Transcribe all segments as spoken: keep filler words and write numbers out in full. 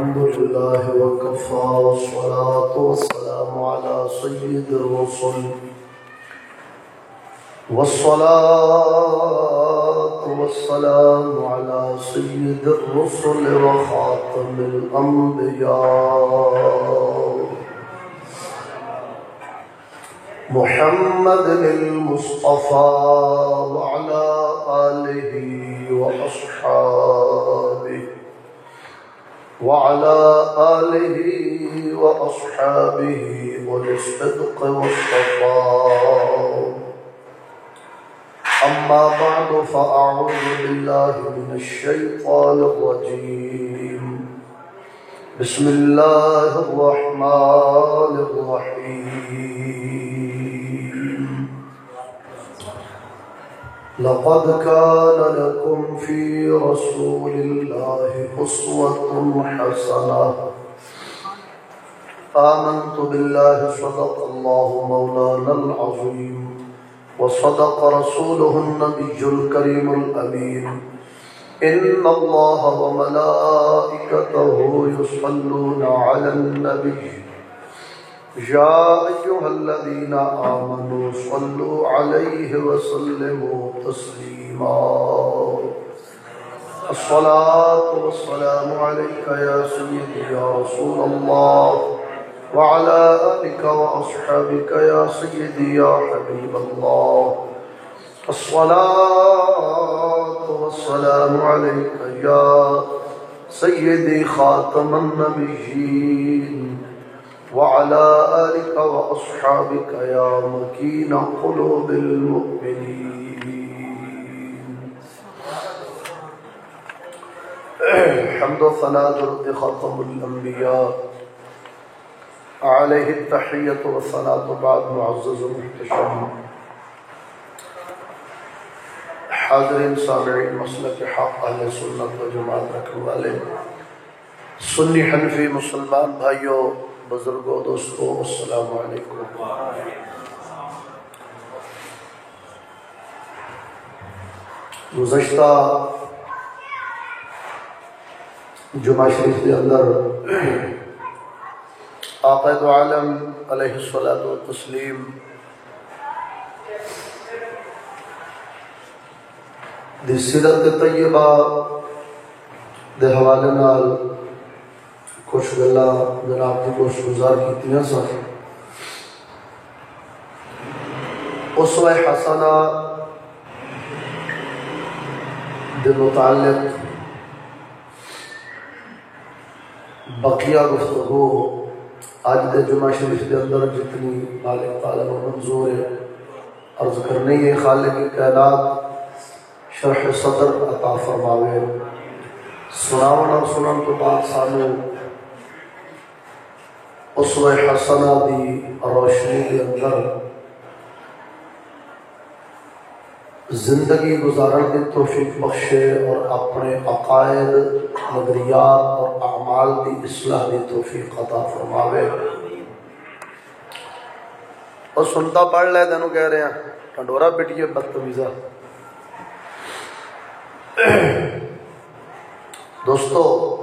الحمد لله وكفى والصلاة والسلام على سيد الرسل والصلاة والسلام على سيد الرسل وخاتم الأنبياء محمد المصطفى وعلى آله وأصحابه وعلى آله وأصحابه أولي الصدق والصفاء. أما بعد فأعوذ بالله من الشيطان الرجيم. بسم الله الرحمن الرحيم. لقد كان لكم في رسول الله أسوة حسنة. آمنت بالله صدق الله مولانا العظيم وصدق رسوله النبي الكريم الأمين. إن الله وملائكته يصلون على النبي يا أيها الذين آمنوا صلوا عليه وسلموا تسليما. الصلاة والسلام عليك يا سيدي يا رسول الله وعلى آلك وأصحابك يا سيدي يا حبيب الله. الصلاة والسلام عليك يا سيدي خاتم النبيين وعلى آلك وأصحابك يا مكين قلوب المؤمنين. حمد و ثناء درود خاتم الأنبياء عليه التحية والصلاة بعد. معزز محتشم حاضرین سامعین مسلک حق اہل سنت و جماعت رکھنے والے سنی حنفی مسلمان بھائیوں بزرگوں دوستوں السلام علیکم. گزشتہ جمعہ شریف کے اندر آقا دو عالم علیہ الصلوۃ والتسلیم دی سیرت طیبہ دے حوالے نال کچھ گلا جناب دی کوشش گزار کیتیاں سن. اسوہ حسنہ دے متعلق بقیہ گفتگو آج دے جمعہ شریف دے اندر جتنی مالک تعالیٰ و منظور عرض کرنی ہے خالق کائنات شرح صدر عطا فرماوے. سناون اور سنن تو بعد سانو اسوہ حسنہ دی روشنی کے اندر زندگی گزارن کی توفیق بخشے اور اپنے عقائد نظریات اور اعمال کی اصلاح کی توفیق عطا فرماوے. اور سنتا پڑھ لے تینوں کہہ رہے ہیں ٹنڈورا پٹیے بدتمیزہ. دوستو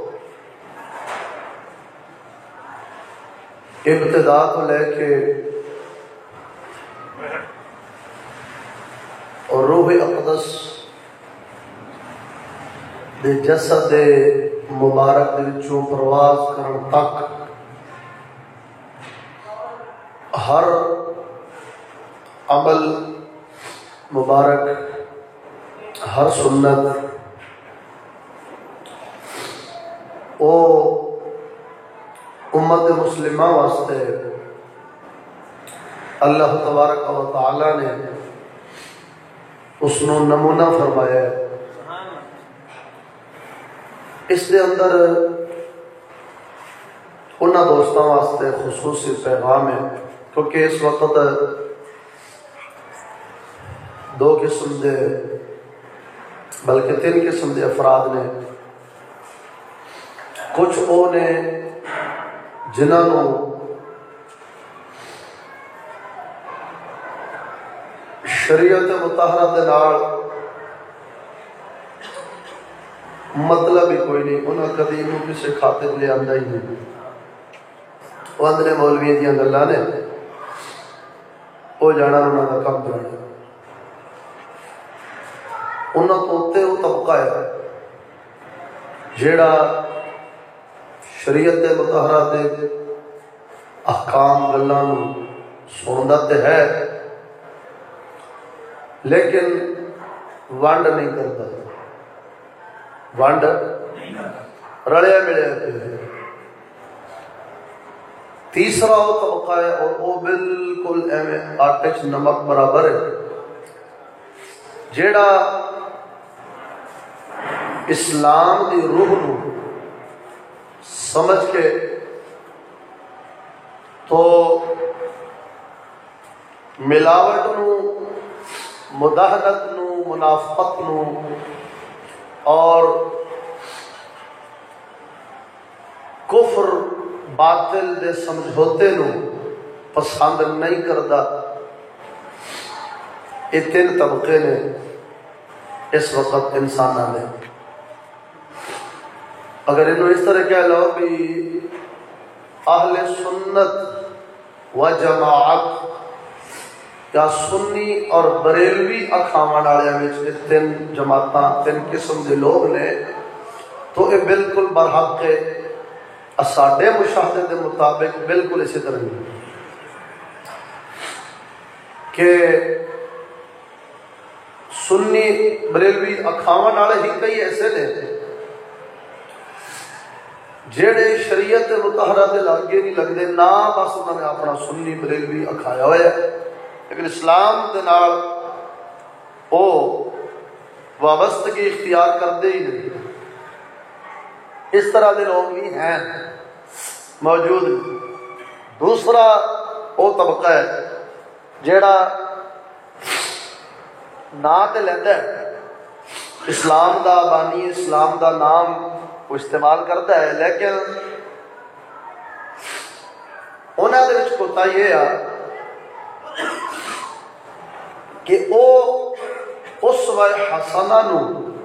ابتدا کو لے کے اور روح اقدس دے جسد دے مبارک دے وچوں پرواز کرن تک ہر عمل مبارک ہر سنت او امت مسلمہ واسطے اللہ تبارک و تعالی نے اس نو نمونہ فرمایا ہے. اس دے اندر انہاں دوستاں واسطے خصوصی پیغام ہے کیونکہ اس وقت دو قسم دے بلکہ تین قسم دے افراد نے. کچھ او نے جنہاں نو شریعت مطہرہ دے نال مطلب ہی کوئی نہیں، انہاں کدی انہوں کسی خاطر لے آندا ہی نہیں۔ وہ اندر مولویوں دیاں گلاں نے، وہ جانا انہاں دا کم جانا۔ انہاں تو اتنے وہ طبقہ ہے جیڑا شریعت مطہرہ دے احکام گلاں سندا تے ہے لیکن ونڈ نہیں کرتا، ونڈ رلیا ملیا پہ ہے۔ تیسرا وہ طبقہ ہے اور وہ بالکل ایویں آٹے چ نمک برابر ہے جیڑا اسلام دی روح نو سمجھ کے تو ملاوٹ نو، مداہنت نو، منافقت نو اور کفر باطل دے سمجھوتے نو پسند نہیں کرتا۔ یہ تین طبقے نے اس وقت انسانوں نے۔ اگر انہوں اس طرح کہہ لو بھی اہل سنت و جماعت یا سنی اور بریلوی اکھاون والے میں تین جماعتاں تین قسم کے لوگ نے، تو یہ بالکل برحق ہے ساڈے مشاہدے کے مطابق بالکل اسی طرح نہیں کہ سنی بریلوی اکھاون والے ہی کئی ایسے نے جیڑے شریعت مطہرہ دے لاگے نہیں لگتے، نہ بس انہوں نے اپنا سنی بریلوی اکھایا ہوا ہے لیکن اسلام دے نال او وابستگی اختیار کرتے ہی نہیں۔ اس طرح دے لوگ بھی ہیں موجود۔ دوسرا وہ طبقہ ہے جیڑا نام تے لیندا ہے، اسلام دا بانی اسلام دا نام وہ استعمال کرتا ہے، لیکن انہاں دے وچ کوتا یہ ہے کہ او اسوہ حسنہ نو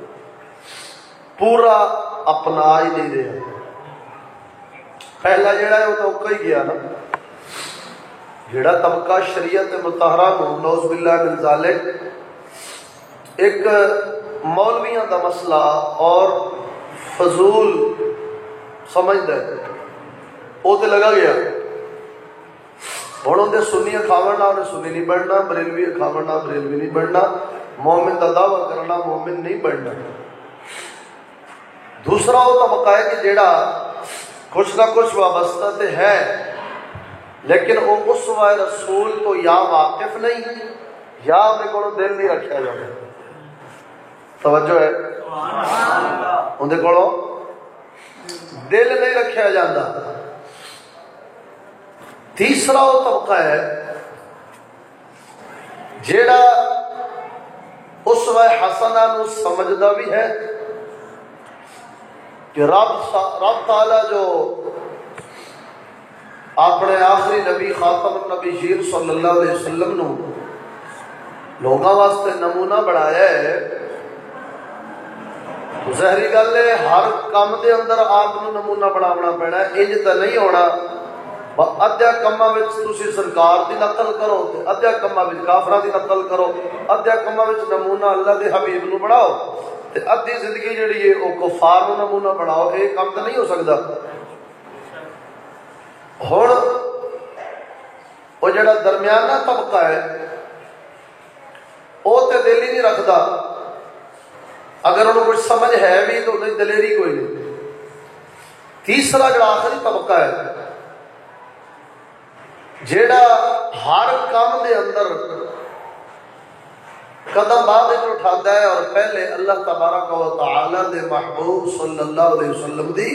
پورا اپنا ہی نہیں رہا۔ پہلا جڑا ہے وہ تو اوکا ہی گیا نا، جڑا طبقہ شریعت مطہرہ نو نعوذ باللہ من ذالک ایک مولویاں دا مسئلہ اور فضول سمجھتا ہے، وہ تو لگا گیا ہوں اندر سنی کھاونا انہیں سنی نہیں بننا، بریلوی کھاونا بریلوی نہیں بننا، مومن کا دعویٰ کرنا مومن نہیں بننا۔ دوسرا وہ طبقہ ہے کہ جیڑا کچھ نہ کچھ وابستہ تے ہے لیکن وہ اسوہ رسول تو یا واقف نہیں یا انہیں کو دل نہیں رکھا جاتا۔ توجہ ہے انہیں کو دل نہیں رکھا جاتا۔ تیسرا وہ طبقہ ہے جیڑا اسوہ حسنہ نو سمجھدا بھی ہے کہ رب رب تعالیٰ جو اپنے آخری نبی خاتم النبیین صلی اللہ علیہ وسلم نو لوگاں واسطے نمونہ بڑھایا ہے، تو ظاہری گل ہے ہر کام دے اندر آپ نو نمونہ بناونا پینا ہے۔ انج تے نہیں ہونا ادھیا کماں وچ تسی سرکار دی نقل کرو تے ادھیا کماں وچ کافراں دی نقل کرو، ادھیا کماں وچ نمونہ اللہ دے حبیب نو بناؤ تے ادھی زندگی جڑی ہے وہ کفار نو نمونہ بناؤ۔ یہ کام تو نہیں ہو سکتا۔ ہن وہ جڑا درمیانہ طبقہ ہے وہ تے دل ہی نہیں رکھتا، اگر انہوں کچھ سمجھ ہے بھی تو انہیں دلیری کوئی نہیں۔ تیسرا جڑا آخری طبقہ ہے جیڑا ہر کام دے اندر قدم بعد جو اٹھاتا ہے اور پہلے اللہ تبارک و تعالی دے محبوب صلی اللہ علیہ وسلم دی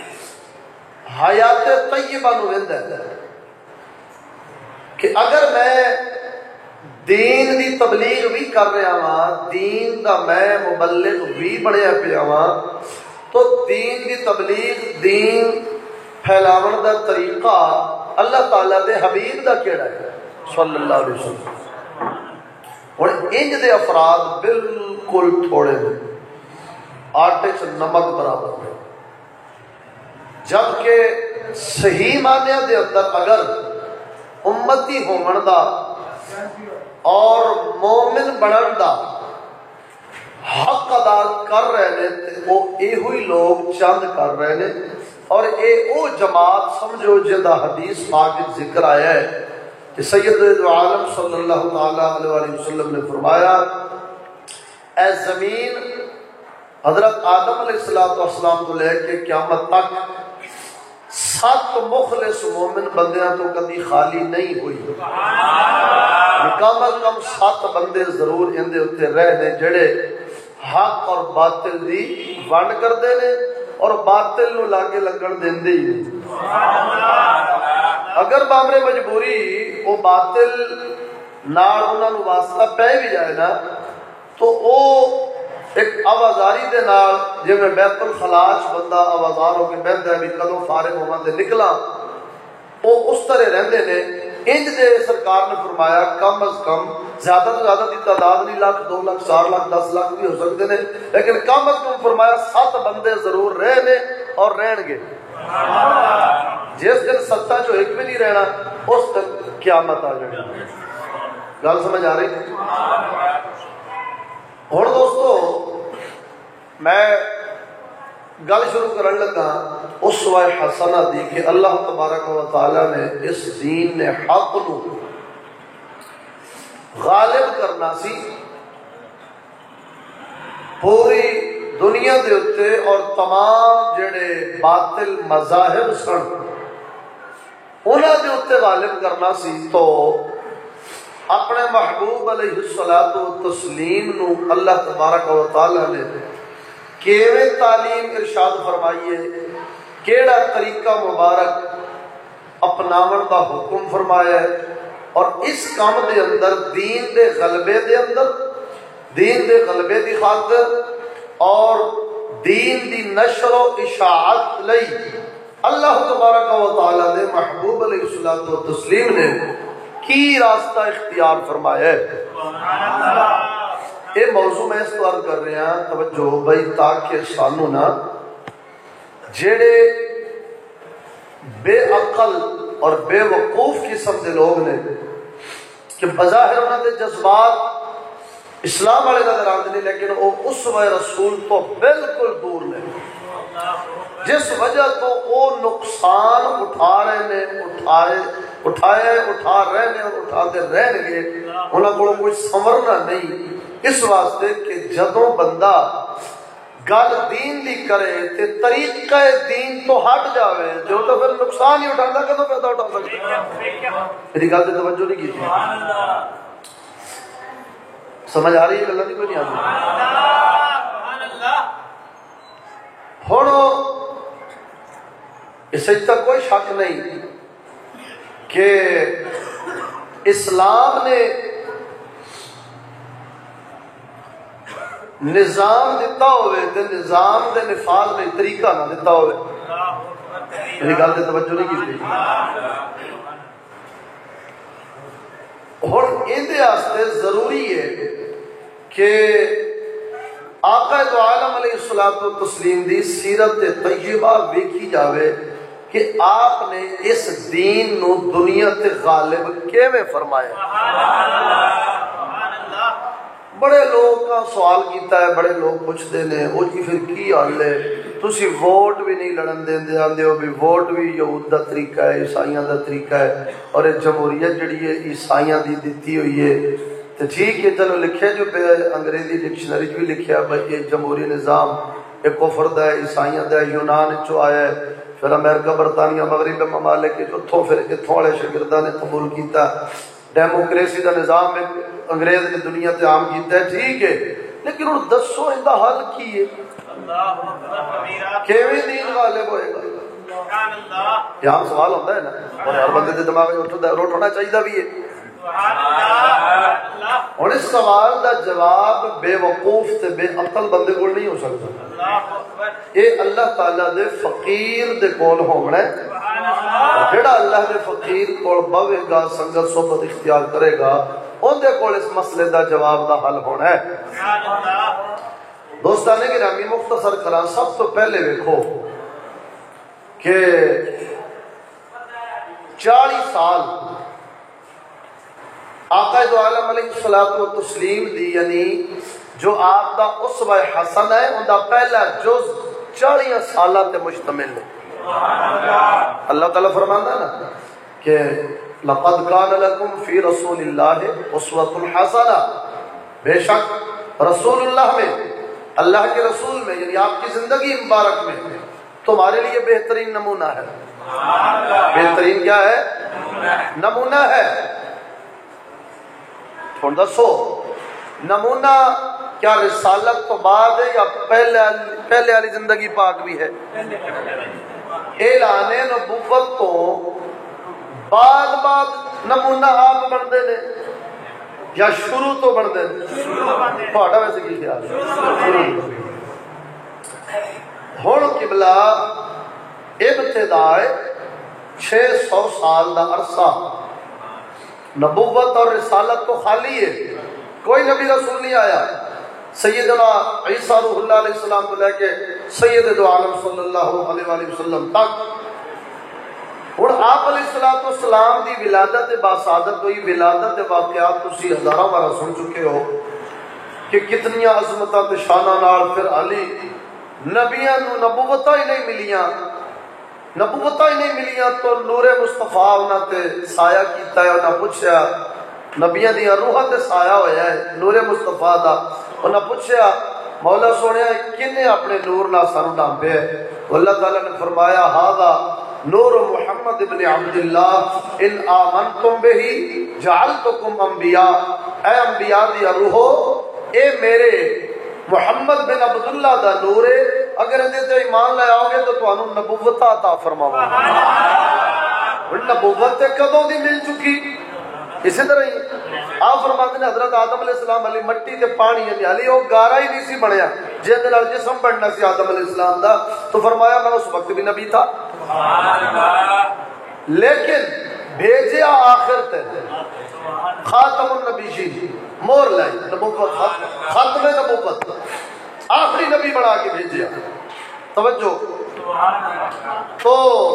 حیات طیبہ نو ویندا ہے کہ اگر میں دین دی تبلیغ بھی کر رہا ہاں، دین دا میں مبلغ بھی بڑھیا پیا ہاں، تو دین دی تبلیغ دین پھیلاون دا طریقہ اللہ تعالیٰ دے حبیب دا کیڑا ہے صلی اللہ علیہ وسلم۔ اور انج دے افراد بالکل تھوڑے نے، آٹے چ نمک برابر ہے، جبکہ صحیح معنی دے اندر اگر امتی ہومن دا اور مومن بنن دا حق ادا کر رہے ہیں تے وہ ایہو ہی لوگ چند کر رہے ہیں، اور اے او جماعت سمجھو جدا حدیث پاک ذکر آیا ہے کہ سید عالم صلی اللہ تعالی علیہ وسلم نے فرمایا اے زمین حضرت آدم علیہ السلام تو لے کے قیامت تک سات مخلص مومن بندیاں تو کبھی خالی نہیں ہوئی، کم از کم سات بندے ضرور اندے اتنے رہنے جڑے حق اور باطل دی ونڈ کرتے ہیں اور باطل نو لاگے لگن دیندے ہی نہیں۔ اگر بامرے مجبوری وہ باطل نال انہاں نو واسطہ پہ بھی جائے نا تو او ایک آوازاری دے نال جویں بیت الخلاش بندہ آوازار ہو کے بہندا ہے بھی کدوں فارغ ہوواں تے نکلاں، او اس طرح رہندے نے۔ انج دے سرکار نے فرمایا کم از کم زیادہ تو زیادہ دی تعداد نہیں، لاکھ دو لاکھ چار لاکھ دس لاکھ بھی ہو سکتے ہیں، لیکن کم از کم فرمایا سات بندے ضرور رہنے اور رہن گے۔ جس دن ستا جو ایک بھی نہیں رہنا اس دن قیامت آ جائے۔ گل سمجھ آ رہی؟ ہوں دوستو میں گل شروع کرن لگا اسوہ حسنہ دی کہ اللہ تبارک و تعالی نے اس دین نے حق نو غالب کرنا سی پوری دنیا دے اتے، اور تمام جڑے باطل مذاہب سن انہاں دے اتے غالب کرنا سی، تو اپنے محبوب علیہ الصلوۃ والتسلیم نو اللہ تبارک و تعالی نے کیویں تعلیم ارشاد فرمائیے، کیڑا طریقہ مبارک اپناون دا حکم فرمایا ہے، اور اس کام دے اندر دین دے غلبے دے اندر دین دے غلبے دی خاطر اور دین دی نشر و اشاعت لئی اللہ تبارک و تعالی دے محبوب علیہ الصلوۃ والتسلیم نے کی راستہ اختیار فرمایا ہے۔ یہ موضوع میں اس طور کر رہے ہیں توجہ بھائی، تاکہ سانو نا جڑے بے عقل اور بے وقوف قسم کے لوگ نے کہ بظاہر انہوں نے جذبات اسلام والے نظر آتے نہیں، لیکن وہ اسوہ رسول تو بالکل دور نے، جس وجہ تو وہ نقصان اٹھا رہے ہیں، اٹھائے اٹھائے اٹھا رہے ہیں اور اٹھاتے رہن گے، انہوں کو کوئی سنورنا نہیں۔ اس واسطے کہ جدوں بندہ گل دین دی کرے تے طریقہ دین تو ہٹ جاوے جو تو پھر نقصان ہی اٹھانا کدوں پیدا اٹھا سکتا۔ میری گل تے توجہ نہیں کی؟ سمجھ آ رہی ہے گلاں دی کوئی نہیں آ رہی؟ ہن اس تک کوئی شک نہیں کہ اسلام نے نظام دیتا ہوئے تے نظام دے نفاذ میں طریقہ نہ دیتا ہوئے۔ میری گل تے توجہ نہیں کی؟ ہن ایندے واسطے ضروری ہے کہ آقا دو عالم علیہ الصلوۃ والتسلیم دی سیرت طیبہ ویکھی جاوے کہ آپ نے اس دین نو دنیا تے غالب کیویں فرمایا۔ بڑے لوگ کا سوال کیتا ہے، بڑے لوگ پوچھتے ہیں وہ جی پھر کی حال ہے، تسی ووٹ بھی نہیں لڑن دیندے، آندے ہو بھی ووٹ بھی یہود دا طریقہ ہے، عیسائیاں دا طریقہ ہے، اور یہ جمہوریت جڑی ہے عیسائیاں دی دیتی ہوئی ہے۔ تو ٹھیک ہے چلو لکھے جو پہ انگریزی ڈکشنری بھی لکھیا بھائی یہ جمہوری نظام ایک کفر دا ہے، عیسائیاں دا ہے، یونان چو آیا ہے، پھر امریکہ برطانیہ مغرب ممالک اتھوں پھر اتھوں والے شاگرداں نے قبول کیتا، ڈیموکریسی دا نظام ایک انگریز نے دنیا تے عام کیتا ہے، ٹھیک ہے، لیکن ان دسو ان دا حل کی ہے؟ کیویں دین غالب ہوئے گا؟ یہ عام سوال ہوتا ہے نا، اور ہر بندے دے دماغ میں اٹھنا چاہیے بھی ہے۔ اور اس سوال دا جواب بے وقوف تے بے عقل بندے کو نہیں ہو سکتا، یہ اللہ تعالیٰ دے فقیر دے کول ہونا ہے۔ جڑا اللہ دے فقیر کول بوے گا، سنگت صحبت اختیار کرے گا، ان دے کول اس مسئلے دا جواب دا حل ہونا ہے۔ دوستانے گرامی مختصر کرا سب تو پہلے دیکھو کہ چالیس سال آقا دو عالم علیہ الصلوۃ والتسلیم دی یعنی جو آپ دا اسوہ حسن ہے ان دا پہلا جز چالیس سالہ تے مشتمل ہے۔ اللہ تعالیٰ فرمانا ہے نا کہ لقد کان لکم فی رسول اللہ اسوۃ حسنہ، بے شک رسول اللہ میں، اللہ کے رسول میں یعنی آپ کی زندگی مبارک میں تمہارے لیے بہترین نمونہ ہے۔ بہترین کیا ہے؟ نمونہ ہے۔ تھوڑا دسو نمونہ کیا رسالت تو بعد ہے یا پہلے پہلے والی زندگی پاک بھی ہے؟ اعلان نبوت تو بعد بعد نمونہ آپ بنتے ہیں یا شروع تو بنتے ہیں؟ تھوڑا ویسے کی خیال ہے؟ ہن قبلہ ابتدائے چھ سو سال دا عرصہ نبوت اور رسالت تو خالی ہے، کوئی نبی رسول نہیں آیا سیدنا عیسیٰ روح اللہ علیہ السلام کو لے کے سید دو عالم صلی اللہ علیہ وآلہ وسلم تک۔ اور آپ علیہ السلام دی ولادت باسعادت ہوئی، ولادت واقعات تسی ہزارہ بارہ سن چکے ہو کہ کتنی عظمتاں تے شاناں نال پھر علی نبیاں نو نبوتاں ہی نہیں ملیاں نبوتاں ہی نہیں ملیاں تو نور مصطفیٰ انہاں تے سایہ کیتا ہے۔ انہاں پوچھیا نبیاں دیاں روحاں تے سایہ ہویا ہے نور مصطفیٰ دا، انہاں پوچھیا مولا سونے کنے اپنے نور نہ سانو ڈھانپے ہے؟ اللہ تعالیٰ نے فرمایا ھذا نور محمد ابن عبداللہ ان آمنتم بہی جعلتکم انبیاء، اے انبیاء دیا روحو اے میرے محمد بن عبداللہ دا نور ہے، اگر اندے تے ایمان لے آؤ گے تو تانوں نبوت عطا فرماواں گا۔ نبوت تے کدوں دی مل چکی؟ اسی طرح ہی آپ فرماتے ہیں حضرت آدم علیہ السلام علی مٹی تے پانی یعنی علی وہ گارا ہی نہیں سی بنیا جس دے نال جسم بننا سی آدم علیہ السلام دا، تو فرمایا میں اس وقت بھی نبی تھا، لیکن بھیجیا آخر تے خاتم النبیین، مور لائی نبوت، ختم نبوت، آخری نبی بنا کے بھیجیا۔ توجہ، تو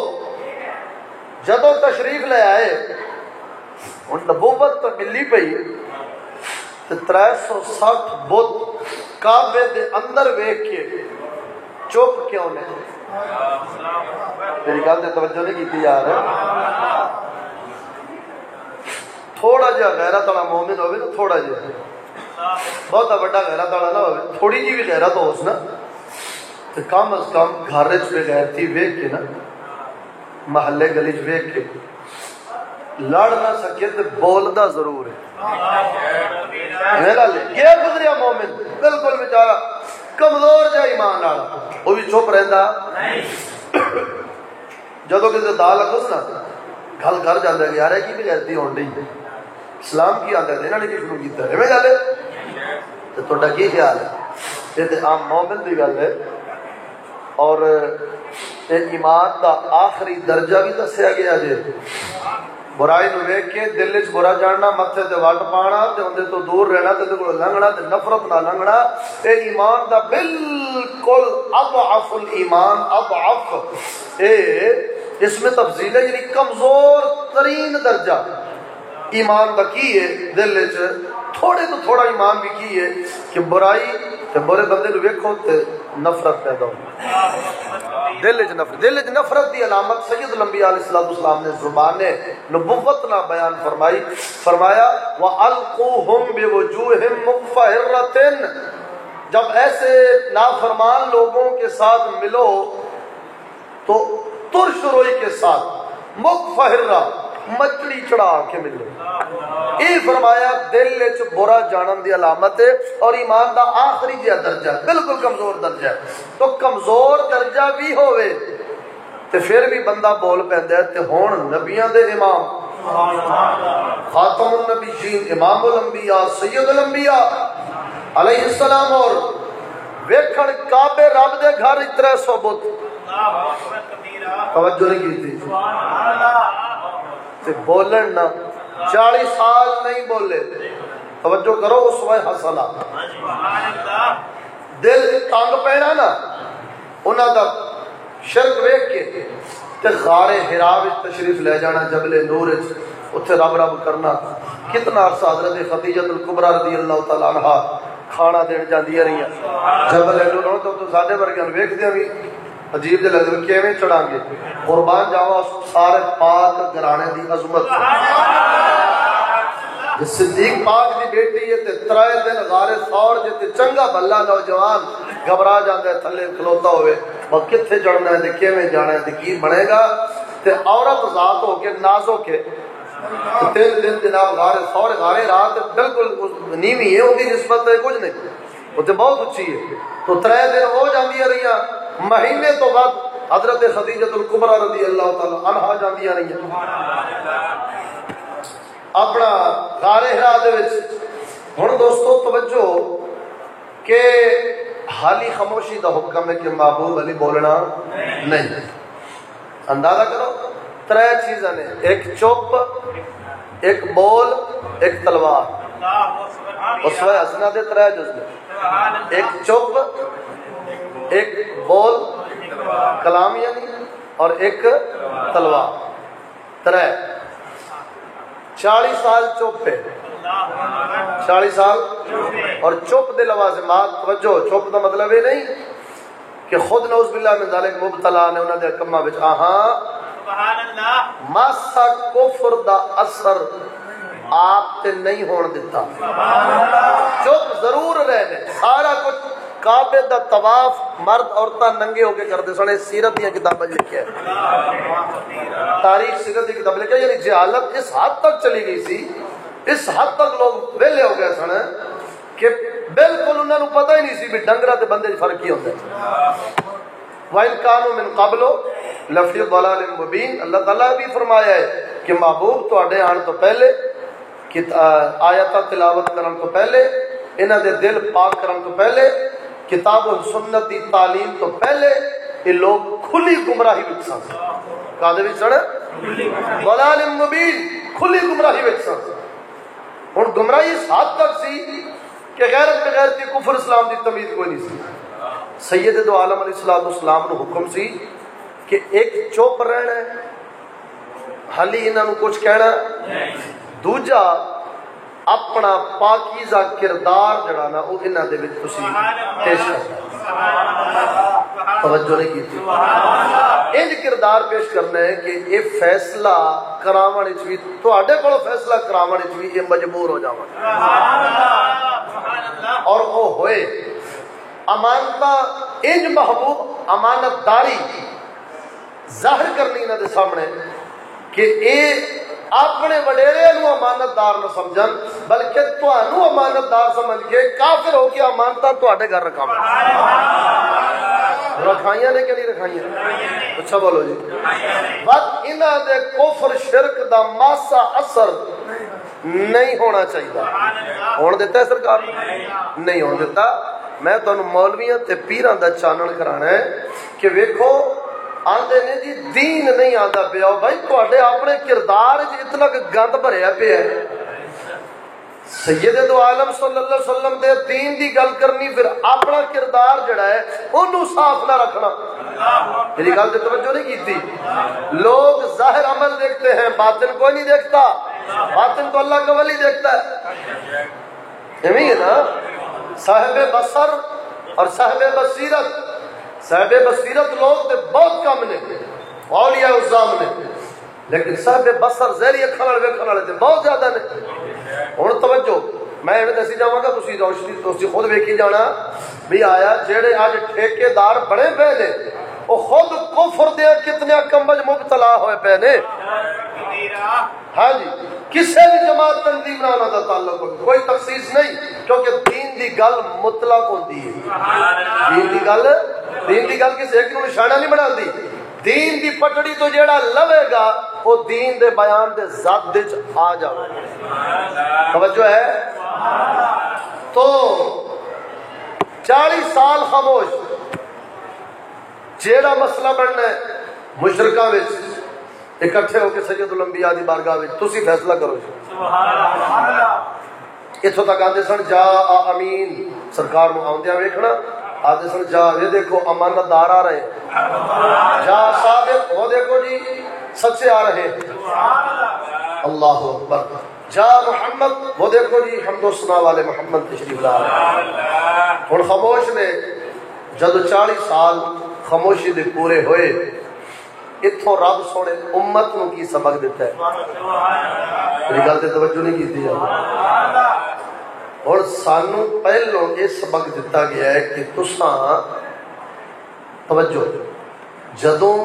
جدو تشریف لے آئے ان نبوت تو ملی پئی تے ترے سو سٹھ بت کعبے دے اندر ویکھ کے چپ کیوں نے؟ میری گل تے توجہ نہیں کیتی یار۔ تھوڑا جہا غیرت والا مومن ہوئے تو تھوڑا جہا، بہت بڑا غیرت والا نہ ہوئے، تھوڑی جی بھی غیرت ہو نا تو کم از کم گھر چ بغیرتی ویکھ کے نا محلے گلی چ ویکھ کے لڑ نہ سکے تو بولدا ضرور ہے۔ میرا لے یہ گزریا مومن بالکل بیچارہ کمزور جا ایمان والا، وہ بھی چپ رہندا، جدو کسی دال لگس نا گل کر جاتا ہے یار کی بغیرتی ہون ڈی، اسلام کی آتا ہے انہوں نے کی شروع کیتا ہے، گل ہے تو تھوڑا کی خیال ہے؟ یہ تو عام مومن کی گل ہے۔ اور ایمان دا آخری درجہ بھی دسیا گیا جی، برائی نو ویکھ کے دل وچ برا جاننا، متھے تے وٹ پانا تے اندے تو دور رہنا تے اندے کول لنگنا تے نفرت نہ لنگنا، اے ایمان دا بالکل اضعف الایمان، اضعف اے اس میں تفضیل ہے یعنی کمزور ترین درجہ ایمان دا کی ہے۔ دل وچ تھوڑے تو تھوڑا ایمان بھی کی ہے کہ برائی تے برے بندے نو ویکھو تے نفرت پیدا ہو، دل وچ نفرت، دل وچ نفرت دی علامت سید الانبیاء علیہ السلام نے زبان نے نبوت نہ بیان فرمائی، فرمایا وَأَلْقُوهُمْ بِوُجُوهِمْ مُقْفَهِرَةٍ، جب ایسے نافرمان لوگوں کے ساتھ ملو تو ترش روئی کے ساتھ مقفہرہ مچڑی چڑھا کے ملو، یہ فرمایا دل وچ برا جانن دی علامت ہے اور ایمان دا آخری جہا درجہ بالکل کمزور درجہ ہے۔ تو کمزور درجہ بھی ہوئے تے پھر بھی بندہ بول پیندا ہے تے ہون نبیاں دے امام خاتم النبیین، امام الانبیاء، سید الانبیاء علیہ السلام، اور ویکھن کعبے رب دے گھر اترے سو بت، توجہ نہیں کی تھی تے بولن نہ چالیس سال نہیں بولے، توجہ کرو اسوہ حسنہ، دل تنگ پینا نا انہاں دا شرک ویکھ کے تے غار حرا وچ تشریف لے جانا جبل نور وچ اتھے رب رب کرنا. کتنا عرصہ حضرت خدیجہ الکبریٰ رضی اللہ تعالی عنہا کھانا دین جاندیاں رہیاں جبل نور تو تو ساڈے ورگیاں ویکھدے بھی عجیب دے لگدے کیویں چڑھاں گے. قربان جاواں سارے پاک گھرانے دی عظمت. صدیق پاک دی بیٹی ہے تے ترائے دن غار ثور جے تے چنگا بھلا نوجوان گھبرا جاندا ہے تھلے کھلوتا ہوئے اور کتھے چڑھنا ہے تے کیویں جانا ہے تے کی بنے گا. تے عورت ذات ہو کے نازک ہے تین دن جناب غار ثور غار رات بالکل نیوی ہے ان کی نسبت ہے کچھ نہیں وہ تے بہت اچھی ہے. تو ترائے دن ہو جاندیاں رہیاں مہینے تو بعد حضرت خدیجہ الکبریٰ رضی اللہ تعالی عنہا جاندیاں رہیاں اپنا غار حرا دے وچ. ہن دوستو توجہ کہ حالی خاموشی دا حکم ہے کہ محبوب علی بولنا نہیں. اندازہ کرو ترے چیزاں نے ایک چپ ایک بول ایک تلوار. اسوہ حسنہ دے ترے جز نے ایک چپ ایک بول کلام یعنی اور ایک تلوار. ترے چالیس سال چپ ہے چالیس سال اور چپ دے لوازمات. توجہ چپ دا مطلب یہ نہیں کہ خود نعوذ باللہ من ذالک مبتلا نے انہاں دے کماں وچ آہاں ماسا کفر دا اثر آپ تے نہیں ہون دیتا. چپ ضرور رہنے سارا کچھ کعبے دا طواف مرد عورتاں ننگے ہو کے کرتے سن. سیرت دی کتابیں لکھیا ہے تاریخ سیرت دی کتاب لکھیا یعنی جہالت اس حد تک چلی گئی سی اس حد تک لوگ ویلے ہو گئے سن کہ بالکل انہاں نوں پتہ ہی نہیں سی بھی ڈنگراں تے بندے فرق کی ہوندا ہے. وَإِن كَانُوا مِن قَبْلُ لَفِي ضَلَالٍ مُبِينٍ. اللہ تعالیٰ بھی فرمایا ہے کہ محبوب تواڈے آن تو پہلے آیاتاں تلاوت کرن تو پہلے انہاں دے دل پاک کرن تو پہلے کتاب و سنت دی تعلیم تو پہلے یہ لوگ کھلی گمراہی وچ سن. کادے وچ سن ضلال مبین کھلی گمراہی وچ سن. ہن گمراہی اس حد تک سی کہ غیرت بغیرتی کفر اسلام دی تمیز کوئی نہیں سی. سید دو عالم علیہ الصلوۃ والسلام نو حکم سی کہ ایک چپ رہنا ہے حالی انہاں نو کچھ کہنا دوجا اپنا پاکیزہ کردار جڑا نا وہ انہاں دے وچ تسی پیش کرنا. توجہ نہیں کی تھی انج کردار پیش کرنا ہے کہ یہ فیصلہ کراون وچ بھی تواڈے کولوں فیصلہ کراون وچ بھی یہ مجبور ہو جاواں اور وہ ہوئے امانتہ انج محبوب امانت داری ظاہر کرنی انہاں دے سامنے کہ اے اپنے وڈیرے نو امانت دار نہ سمجھن بلکہ تانوں امانت دار سمجھ کے کافر ہو کے امانتاں تواڈے گھر رکھاون. رکھائیاں نے کہ نہیں رکھائیاں؟ اچھا بولو جی. بس انہاں دے کفر شرک دا ماسا اثر نہیں ہونا چاہیے. ہون دیتا ہے سرکار نہیں ہون دیتا. میں تانوں مولویاں تے پیراں دا چانن کرانا ہے کہ ویکھو آندے نے جی دین نہیں آندا پیا بھائی تواڈے اپنے کردار وچ اتنا کہ گند بھریا پیا ہے. سید دو عالم صلی اللہ علیہ وسلم دے دین دی گل کرنی پھر اپنا کردار جڑا ہے اونوں صاف نہ رکھنا. میری گل تے توجہ نہیں کیتی. لوگ ظاہر عمل دیکھتے ہیں باطن کوئی نہیں دیکھتا. باطن تو اللہ کا ولی دیکھتا ہے. ایویں ہے نا صاحب بصر اور صاحب بصیرت. صاحب بصیرت لوگ تے بہت کم نے اولیاء الزام نے لیکن صاحب بصر زہری اکھاں نال ویکھن والے تے بہت زیادہ نے. ہن توجہ میں ایویں دسی جاواں گا تسی روشنی تسی خود ویکھی جانا بھی آیا جڑے اج ٹھیکیدار بڑے پے نے وہ خود کفر دے کتنے کمبج مبتلا ہوئے پے نے. ہاں جی کسی بھی جماعت تنظیم نہ انہاں دا تعلق کوئی تخصیص نہیں کیونکہ دین دی گل مطلق ہوندی ہے. دین دی گل دین دی گل کسی ایک نوں نشانہ نہیں بناندی. دین دی پٹڑی تو جیڑا لوے گا وہ دین دے بیان دے ذات وچ آ جاوے. توجہ ہے. تو چالیس سال خاموش جیڑا مسئلہ بننا ہے مشرکاں وچ اکٹھے ہو کے سید الانبیاء دی بارگاہ وچ تسی فیصلہ کرو. سبحان اللہ. اتھوں تک آندے سن جا امین سرکار نو آندیاں ویکھنا آتے سن جا یہ دیکھو امانت دار آ رہے ہیں، جا صادق وہ دیکھو جی سچے آ رہے ہیں، اللہ اکبر، جا محمد وہ دیکھو جی حمد و ثنا والے محمد تشریف لا رہے ہیں۔ ہن خاموش نے جد چالیس سال خاموشی دے پورے ہوئے، اتھوں رب سونے امت نو کی سبق دیتا ہے؟ میری گل تے توجہ نہیں کی تھی۔ اور سانو پہلو یہ سبق دیتا گیا ہے کہ تساں توجہ جدوں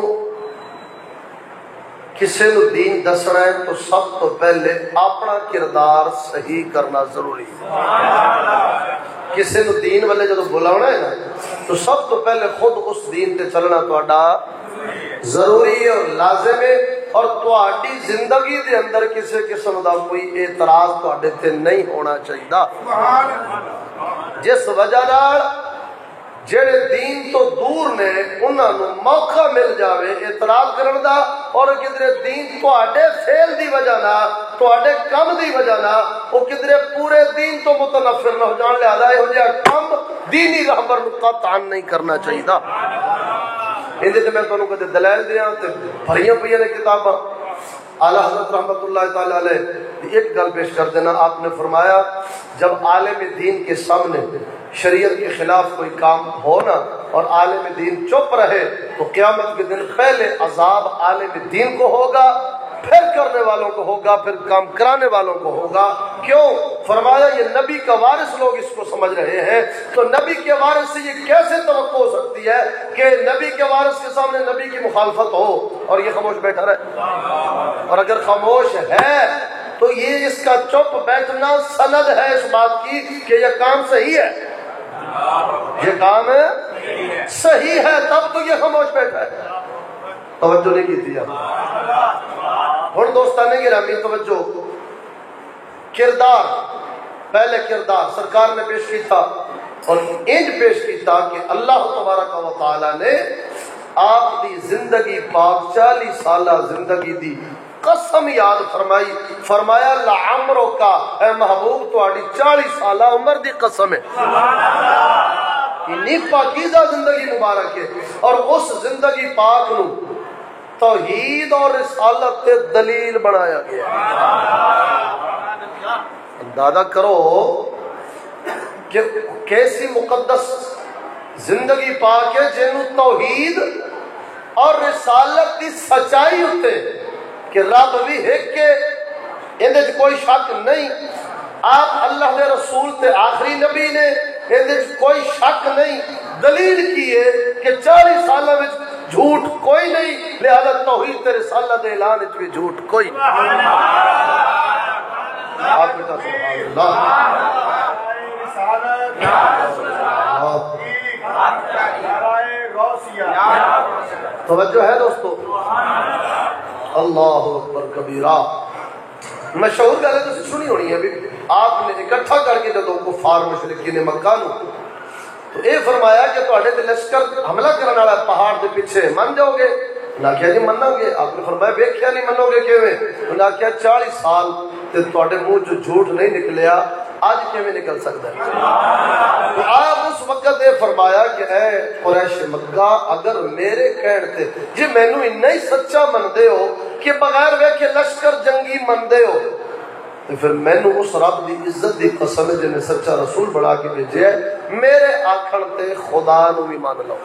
کسی نو دین دسنا ہے تو سب تو پہلے اپنا کردار صحیح کرنا ضروری ہے۔ کسی نو دین والے جدوں بلاونا ہے نا تو سب تو پہلے خود اس دین تے چلنا تہاڈا ضروری ہے اور لازم ہے، اور تہاڈی زندگی دے اندر کسی قسم دا کوئی اعتراض تہاڈے تے نہیں ہونا چاہیے، جس وجہ نال جڑے دین تو دور نے انہاں نو موقع مل جاوے اعتراض کرن دا، اور کدھر دین تہاڈے فعل دی وجہ نال تہاڈے کم دی وجہ نال او کدھر پورے دین تو متنفر نہ ہو جان، لہذا اہو جہا کم دینی رہبر نو قطعاً نہیں کرنا چاہیے۔ اندے تے میں تانوں کدے دلائل دیاں تے بھریاں پئیاں نے کتاباں۔ اعلیٰ حضرت رحمۃ اللہ تعالی علیہ ایک گل پیش کر دینا، آپ نے فرمایا جب عالم دین کے سامنے شریعت کے خلاف کوئی کام ہونا اور عالم دین چپ رہے تو قیامت کے دن پہلے عذاب عالم دین کو ہوگا، پھر کرنے والوں کو ہوگا، پھر کام کرانے والوں کو ہوگا۔ کیوں؟ فرمایا یہ نبی کا وارث لوگ اس کو سمجھ رہے ہیں، تو نبی کے وارث سے یہ کیسے توقع ہو سکتی ہے کہ نبی کے وارث کے سامنے نبی کی مخالفت ہو اور یہ خاموش بیٹھا رہے؟ اور اگر خاموش ہے تو یہ اس کا چپ بیٹھنا سند ہے اس بات کی کہ یہ کام صحیح ہے، یہ کام صحیح ہے، تب تو یہ خاموش بیٹھا ہے۔ توجہ نہیں کی تھی ہوں دوستان گرامی، توجہ کردار، پہلے کردار سرکار نے پیش کیتا اور انج پیش کیتا کہ اللہ تبارک و تعالی نے آپ دی زندگی پاک چالیس سالہ زندگی دی قسم یاد فرمائی، فرمایا لعمرو کا اے محبوب تہاڈی چالیس سالہ عمر دی قسم ہے، اتنی پاکیزہ زندگی مبارک ہے، اور اس زندگی پاک نو توحید اور رسالت تے دلیل بنایا گیا۔ اندازہ کرو کہ کیسی مقدس زندگی پاک ہے جنوں توحید اور رسالت کی سچائی ہوتے کہ رب بھی ایک کے اندے کوئی شک نہیں، آپ اللہ دے رسول تے آخری نبی نے اندے کوئی شک نہیں، دلیل کی ہے کہ چالیس سالہ میں جھوٹ کوئی نہیں، لہذا توحید تے رسالت دے اعلان وچ بھی جھوٹ کوئی نہیں۔ آپ کا سبحان اللہ، توجہ ہے دوستو، اللہ اکبر کبیرہ۔ مشہور گل ہے تسی سنی ہونی ہے بھی آپ نے اکٹھا کر کے جدوں کفار مشرکین مکہ نو تو اے فرمایا کہ تہاڈے تے لشکر حملہ کرنے والا پہاڑ دے پیچھے من جاؤ گے؟ انہاں کہا جی منو گے۔ آپ نے فرمایا ویکھیا نہیں منو گے کیویں؟ انہاں کہا چالیس سال تے تہاڈے منہ جو جھوٹ نہیں نکلیا آج کیویں نکل سکتا ہے؟ تو آپ اس وقت یہ فرمایا کہ اے قریش مکہ اگر میرے کہن تے جی مینوں اتنا ہی سچا مندے ہو کہ بغیر ویکھے لشکر جنگی مندے ہو تو پھر مینوں اس رب دی عزت دی قسم جن نے سچا رسول بنا کے بھیجے ہے، میرے آکھن تے خدا نو بھی مان لو،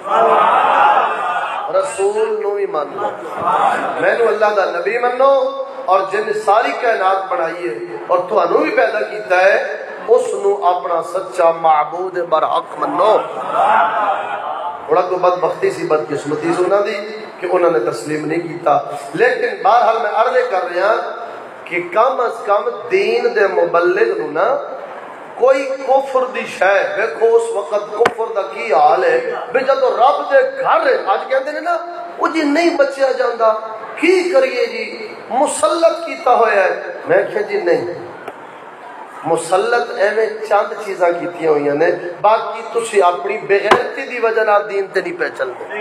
رسول نو بھی مان لو، مینوں اللہ دا نبی منو، اور جن ساری کائنات بنائی ہے اور تھانوں بھی پیدا کیتا ہے اس نو اپنا سچا معبود برحق منو۔ بڑا کو بدبختی سی بدقسمتی سی انہاں دی کہ انہوں نے تسلیم نہیں کیتا، لیکن بہرحال میں عرض کر رہا کہ کم از کم دین دے مبلغ نو نا کوئی کفر دی شے، دیکھو اس وقت کفر دا کی حال ہے بھی جدو رب دے گھر اج کہندے نے نا وہ جی نہیں بچیا جاندا کی کریے جی مسلط کیتا ہویا ہے، میں کہ جی نہیں مسلط ایویں چند چیزاں کیتیاں ہوئی نے، باقی تسی اپنی بغیرتی دی وجہ نال دین تے نہیں پہچل دے۔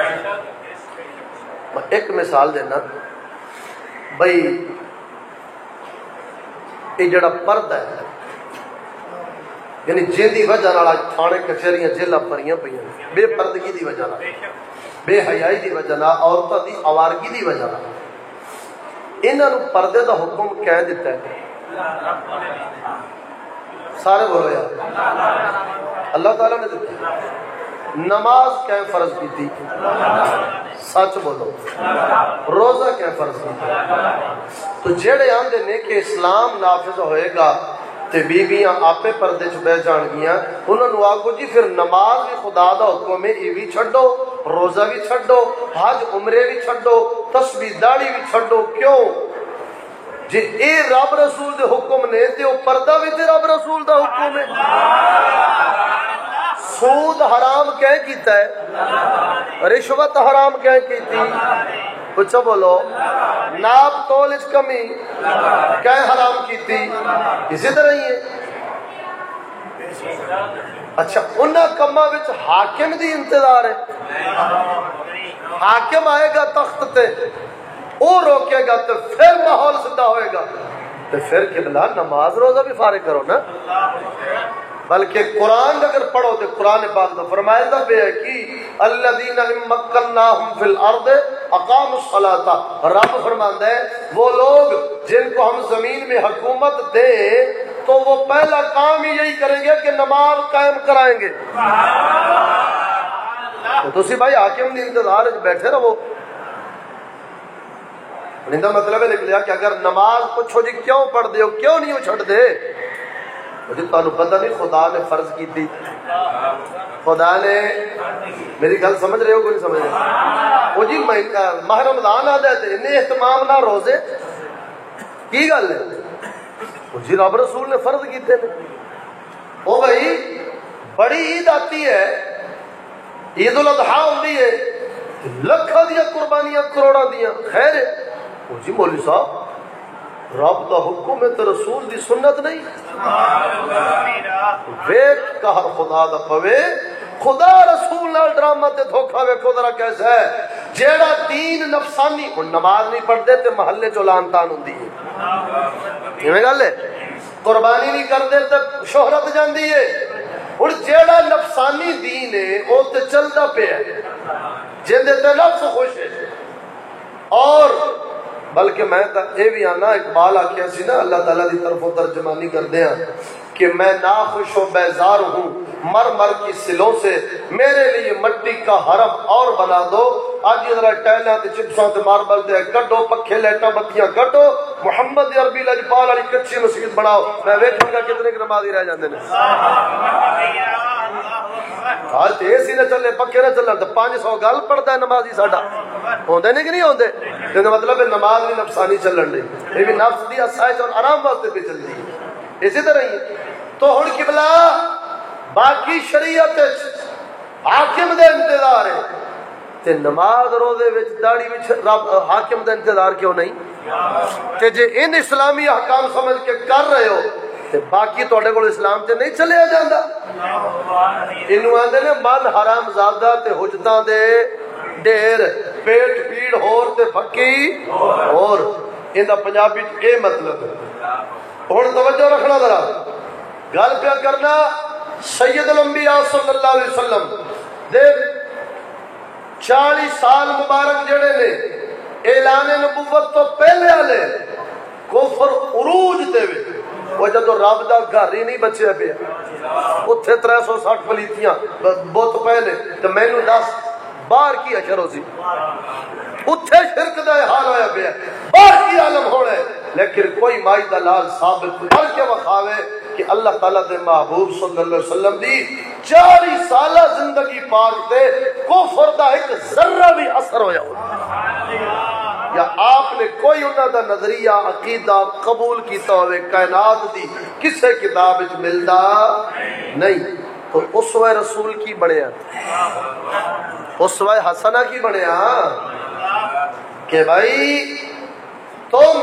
میں ایک مثال دینا بھئی، یہ جڑا پردہ ہے یعنی جن دی وجہ نال تھانے کچہریاں جیلاں بھریاں پیاں بے پردگی دی وجہ نال، بے حیائی دی وجہ نال، عورتاں دی آوارگی دی وجہ نال انہاں نوں پردے دا حکم کہہ دیتا ہے؟ سارے بولو یار، اللہ تعالیٰ نے دیتا۔ نماز کہیں فرض کی تھی؟ سچ بولو۔ روزہ کہیں فرض کی تھی؟ تو جڑے آندے نے کہ اسلام نافذ ہوئے گا تے بیویاں آپے پردے چ بہ جان گیاں، انہاں نوں آکھو جی پھر نماز بھی خدا دا حکم ہے، ای بھی چھڈو، روزہ بھی چھڈو، حج عمرے بھی چھڈو، تسبیح داڑھی بھی چھڈو۔ کیوں؟ جی اے رب رسول دے حکم نے تے او پردہ بھی تے رب رسول دا حکم ہے۔ سود حرام کہیں کیتا ہے؟ رشوت حرام کہیں کیتی؟ کچھ بولو۔ ناپ تولج کمی کہیں حرام کیتی؟ اسی طرح ہی ہے۔ اچھا انہاں کماں وچ حاکم دی انتظار ہے، حاکم آئے گا تخت تے وہ روکے گا تو پھر ماحول سدھا ہوئے گا، تو پھر قبلہ نماز روزہ بھی فارغ کرو نا۔ بلکہ قرآن اگر پڑھو تو قرآن پاک تو فرمائدہ بے ہے کہ الذین مکناہم فی الارض اقاموا الصلاۃ، رب فرماتا ہے وہ لوگ جن کو ہم زمین میں حکومت دیں تو وہ پہلا کام ہی یہی کریں گے کہ نماز قائم کرائیں گے۔ تو تسی بھائی حاکم دی انتظار بیٹھے رہو۔ انہوں نے مطلب ہے لکھ لیا کہ اگر نماز پوچھو جی کیوں پڑھ دے ہو، کیوں نہیں ہو چھڑ دے، مجھے تو پتہ نہیں خدا نے فرض کی تھی، خدا نے، میری گل سمجھ رہے ہو کوئی نہیں سمجھ رہے؟ وہ جی ماہ رمضان آ جاتے انہیں اہتمام نہ روزے کی گل ہے؟ وہ جی رب رسول نے فرض کیتے ہیں۔ وہ بھائی بڑی عید آتی ہے، عید الاضحیٰ ہوتی ہے، لکھاں دیا قربانیاں کروڑاں دیا، خیر ہے۔ وہ جی مولوی صاحب رب دا حکم ہے تو رسول دی سنت نہیں؟ ویک کہا خدا دا پوے، خدا رسول نال ڈرامہ تے دھوکا ویکھو ذرا کیسا ہے۔ جیڑا دین نفسانی، ہن نماز نہیں پڑھتے تے محلے چ لان تان ہوندی ہے، کیویں گل ہے؟ قربانی نہیں کرتے تے شہرت جاندی ہے۔ ہن جیڑا نفسانی دین ہے او تے چلدا پیا ہے، جندے تے نفس خوش ہے۔ اور بلکہ میں تا اے بھی آنا اقبال آکھیا سی نا، اللہ تعالیٰ دی طرف ترجمانی کر دیا کہ میں ناخوش و بیزار ہوں مر مر کی سلوں سے، میرے لیے مٹی کا حرم اور بنا دو۔ آج یہ ذرا ٹائلاں تے چپساں تے ماربل تے کڈو، پکھے لائٹاں بتیاں کڈو، محمد عربی لجپال والی کچی مسجد بناؤ، میں ویکھوں گا کتنے نمازی رہ جاندے نے۔ آج تے اسی نہ چلے پکھے نہ چلن تے پانچ سو گل پڑھتا ہے نمازی ساڈا، ہوندے نے کہ نہیں ہوندے؟ تے مطلب ہے نماز بھی نفسانی چلن دی، یہ بھی نفس دی آسائش اور آرام واسطے پہ چل دی ہے۔ اسی طرح ہی تو ہن قبلہ باقی شریعت حاکم دے انتظار ہے تے نماز روزے وچ داڑھی وچ رب حاکم دا انتظار کیوں نہیں؟ تے جے ان اسلامی احکام سمجھ کے کر رہے ہو تے باقی تواڈے کول اسلام تے نہیں چلیا جاندا۔ اینو آندے نے من حرام زادہ تے حجتاں دے ڈیر، پیٹ پیڑ ہور تے پھکی اور ایندا پنجابی اے مطلب ہے۔ ہن توجہ رکھنا ذرا، گل پیا کرنا سید الانبیاء صلی اللہ علیہ وسلم دے چالیس سال مبارک جڑے نے اعلان نبوت تو پہلے والے کفر عروج تے وچ، وہ جدو رب دا گھر ہی نہیں بچیا پیا، اتنے تر سو سٹھ پلیتیاں بت پے نے، تو مینو دس باہر کی اشر ہو سی، اتنے شرک دا حال ہویا پیا، باہر کی عالم ہونا ہے۔ لیکن کوئی مائی دا لال ثابت کر کے وکھاوے کہ اللہ تعالیٰ دے محبوب صلی اللہ علیہ وسلم دی چالی سالہ زندگی پاک تے کفر دا ایک ذرہ بھی اثر ہویا ہو، یا آپ نے کوئی انہاں دا نظریہ عقیدہ قبول کیتا ہوئے کائنات دی کسے کتاب وچ ملدا نہیں۔ تو اسوہ رسول کی بنیا، اسوہ حسنہ کی بنیا کہ بھائی تم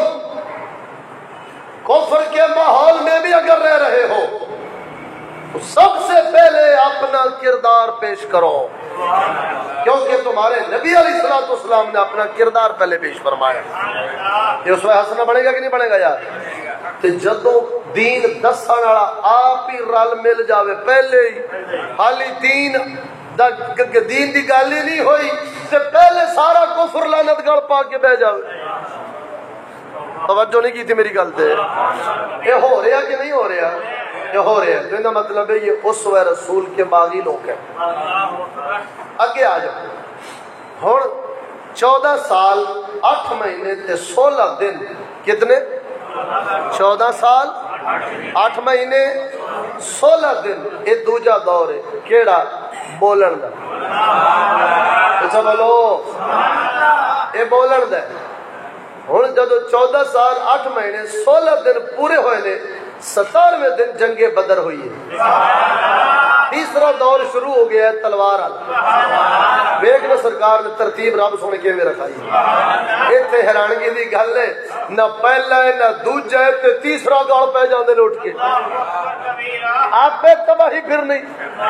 کفر کے ماحول میں بھی اگر رہ رہے ہو تو سب سے پہلے اپنا کردار پیش کرو، کیونکہ تمہارے نبی علیہ الصلوۃ والسلام نے اپنا کردار پہلے پیش فرمایا۔ یہ اسوہ حسنہ بنے گا کہ نہیں بنے گا یار؟ تے جدوں دین دسن والا آپ ہی رل مل جاوے پہلے ہی، حالی دین دا دین دی گل ہی نہیں ہوئی تے پہلے سارا کفر لعنت گل پا کے بہ جاوے۔ توجہ نہیں کی تھی میری گل تے؟ یہ ہو رہا کہ نہیں ہو رہا؟ یہ ہو رہا ہے۔ تو ان مطلب ہے یہ اسوہ رسول کے باغی لوگ ہیں۔ اگے آ جاؤ، ہن چودہ سال آٹھ مہینے تے سولہ دن، کتنے؟ چودہ سال آٹھ مہینے سولہ دن، یہ دوجا دور ہے کیڑا؟ بولن دا۔ اچھا بولو، یہ بولن دا۔ ہن جدو چودہ سال آٹھ مہینے سولہ دن پورے ہوئے نے، ستارویں دن جنگ بدر ہوئی ہے، تیسرا دور شروع ہو گیا ہے تلوار والا۔ ویکھ لو سرکار نے ترتیب رب سونے کے میں رکھائی ہے۔ اتنے حیرانگی دی گل ہے، نہ پہلا ہے نہ دوجا ہے تے تیسرا گال پہ جاندے نے اٹھ کے، آپ پہ تباہی پھر نہیں۔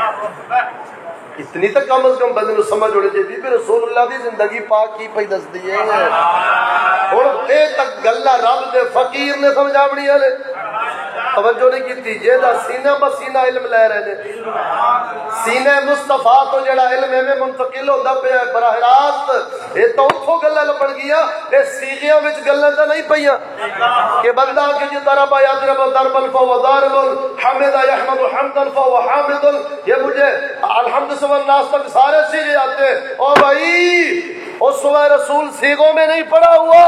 اتنی تک کم از کم بندے نو سمجھ ہونے چاہیے پھر رسول اللہ دی زندگی پاک کی پئی دسدی ہے۔ ہن اے تک گلاں رب دے فقیر نے سمجھاونی ہے، توجہ نہیں کیتی۔ جیڑا سینہ بسینہ علم لے رہے نے، سینہ مصطفیٰ تو جڑا علم میں منتقل ہوندا پیا براہ راست، اے تو اتھوں گلاں لبن گیا، اے سیغیاں وچ گلاں تے نہیں پیاں کہ بندہ کہ جے ضرب یضرب ضربا فهو ضارب، حمد یحمد حمدا فهو حامد، یہ مجھے الحمد سے والناس تک سارے سیغے آتے ہیں۔ او بھائی اس سوائے رسول سیغوں میں نہیں پڑا ہوا،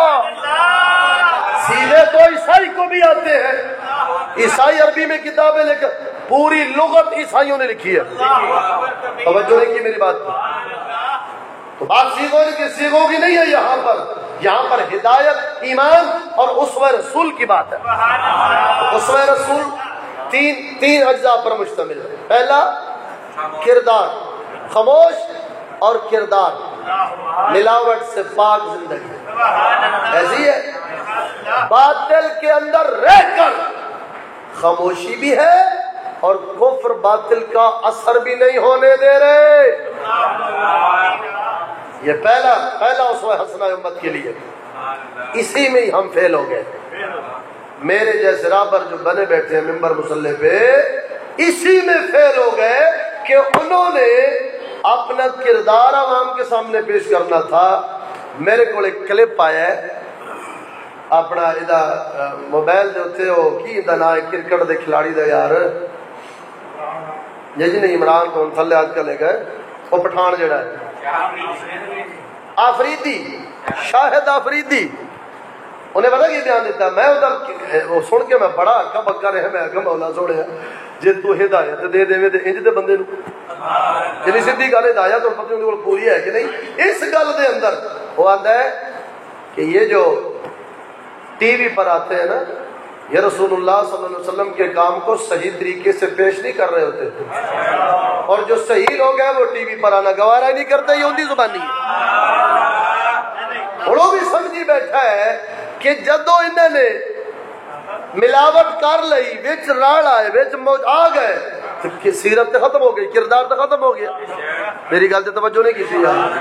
سیغے تو عیسائی کو بھی آتے ہیں۔ عیسائی عربی میں کتابیں لکھ، پوری لغت عیسائیوں نے لکھی ہے۔ توجہ نہیں کی میری بات کی؟ تو بات سیغوں کی سیغوں کی نہیں ہے، یہاں پر یہاں پر ہدایت، ایمان اور اسوہ رسول کی بات ہے۔ اسوہ رسول تین تین اجزاء پر مشتمل ہے۔ پہلا کردار، خاموش اور کردار، ملاوٹ سے پاک زندگی ایسی ہے، باطل کے اندر رہ کر خاموشی بھی ہے اور کفر باطل کا اثر بھی نہیں ہونے دے رہے۔ یہ پہلا پہلا اسوہ حسنہ امت کے لیے، اسی میں ہی ہم فیل ہو گئے۔ میرے جیسے رابر جو بنے بیٹھے ہیں ممبر مصلی پہ، اسی میں فیل ہو گئے کہ انہوں نے اپنا کردار عوام کے سامنے پیش کرنا تھا۔ میرے کو ایک کلپ آیا ہے اپنا ادا موبائل دے اتنے، وہ کی دا نا کرکٹ دے کھلاڑی دا یار جی جی نہیں عمران تو تھلے آج کل گئے، وہ پٹھان جڑا ہے آفریدی، شاہد آفریدی، انہیں پتا کی بیان دیتا، میں ادھر سن کے میں بڑا اکا بکا رہا، میں اگم مولا سوڑے جی تو ہدایت دے دے دے انج دے بندے نو، جنی سیدھی گل ہدایت اور پتہ نہیں پوری ہے کہ نہیں۔ اس گل دے اندر وہ آتا ہے کہ یہ جو ٹی وی پر آتے ہیں نا، یہ رسول اللہ صلی اللہ علیہ وسلم کے کام کو صحیح طریقے سے پیش نہیں کر رہے ہوتے، اور جو صحیح لوگ ہیں وہ ٹی وی پر آنا گوارا نہیں کرتے، یہ اندھی زبانی ہے۔ وہ بھی سمجھی بیٹھا ہے کہ جدو انہوں نے ملاوٹ کر لئی، وچ راڑ آئے، وچ موج آ گئے، کہ سیرت تے ختم ہو گئی، کردار تے ختم ہو گیا۔ میری گل تے توجہ نہیں کی تھی یار۔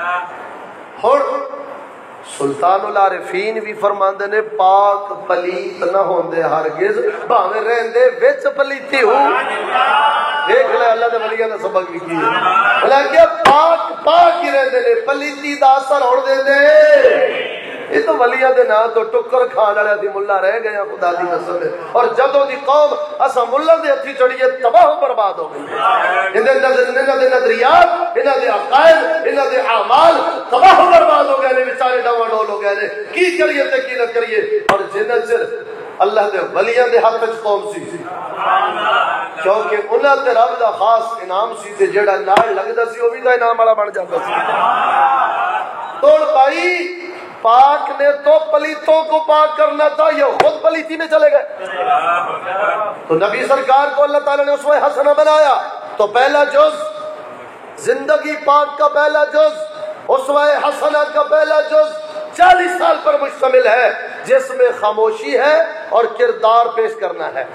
ہن سلطان العارفین بھی فرماندے نے پاک پلیت نہ ہوندے ہرگز، بھاویں رہندے وچ پلیتی ہو۔ دیکھ لے اللہ دے ولیاں دا سبق بھی کی ہے، بلکہ پاک پاک ہی رہندے نے، پلیتی دا اثر ہوڑ دیندے۔ یہ تو ولیاں دے نا تو ٹکر کھان والے دی ملا رہ گئے خدا دی قسم ہے، اور جدوں دی قوم اسا ملا دے ہتھی چڑھیے تباہ و برباد ہو گئی۔ انہاں دے انہاں دے نظریات، انہاں دے عقائد، انہاں دے اعمال تباہ و برباد ہو گئے نے، بیچارے ڈاواں ڈول ہو گئے نے۔ کی کریے تے کی نہ کریے، اور جنہ چر اللہ دے ولیاں دے ہاتھ وچ قوم سی، کیونکہ انہاں تے رب دا خاص انعام سی تے جیڑا نال لگدا سی او بھی دا انعام والا بن جاندا سی۔ توڑ پائی پاک نے تو پلیتوں کو پاک کرنا تھا، یہ خود پلیتی میں چلے گئے۔ تو نبی سرکار کو اللہ تعالیٰ نے اسوہ حسنہ بنایا، تو پہلا جز زندگی پاک کا پہلا جز، اسوہ حسنہ کا پہلا جز چالیس سال پر مشتمل ہے، جس میں خاموشی ہے اور کردار پیش کرنا ہے۔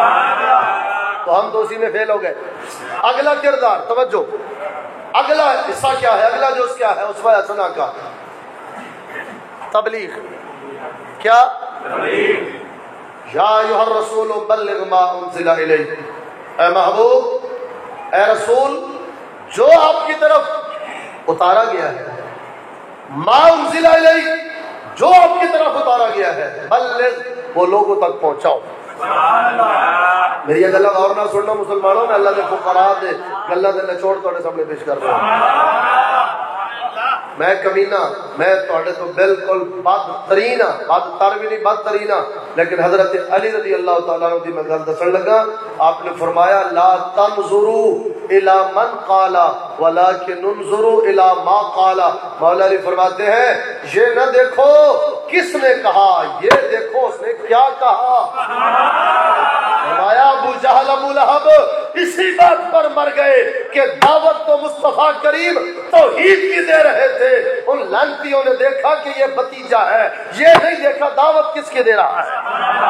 تو ہم تو اسی میں فیل ہو گئے۔ اگلا کردار، توجہ، اگلا حصہ کیا ہے، اگلا جز کیا ہے اسوہ حسنہ کا؟ تبلیغ۔ کیا؟ یا ایھا الرسول بلغ ما انزل الیک، اے محبوب، اے رسول، جو آپ کی طرف اتارا گیا ہے، ما انزل الیک، جو آپ کی طرف اتارا گیا ہے، بلغ، وہ لوگوں تک پہنچاؤ۔ میری یہ گلا غور نہ سننا مسلمانوں، میں اللہ دے فقراء دے گلا دے نچوڑ تواڈے سامنے پیش کر رہا ہوں۔ میں کمینہ، میں تواڈے تو بالکل بدترین ہاں، بدتر بھی نہیں بدترین ہاں، لیکن حضرت علی رضی اللہ تعالیٰ عنہ دی میں گل دسن لگا، آپ نے فرمایا لا تنظروا الی من قال ولکن انظروا الی ما قال۔ مولا علی فرماتے ہیں یہ نہ دیکھو کس نے کہا، یہ دیکھو اس نے کیا کہا۔ فرمایا ابو جہل ابو لہب اسی بات پر مر گئے کہ دعوت تو مصطفیٰ کریم توحید کی دے رہے تھے، ان لعنتیوں نے دیکھا کہ یہ بھتیجا ہے، یہ نہیں دیکھا دعوت کس کے دے رہا ہے۔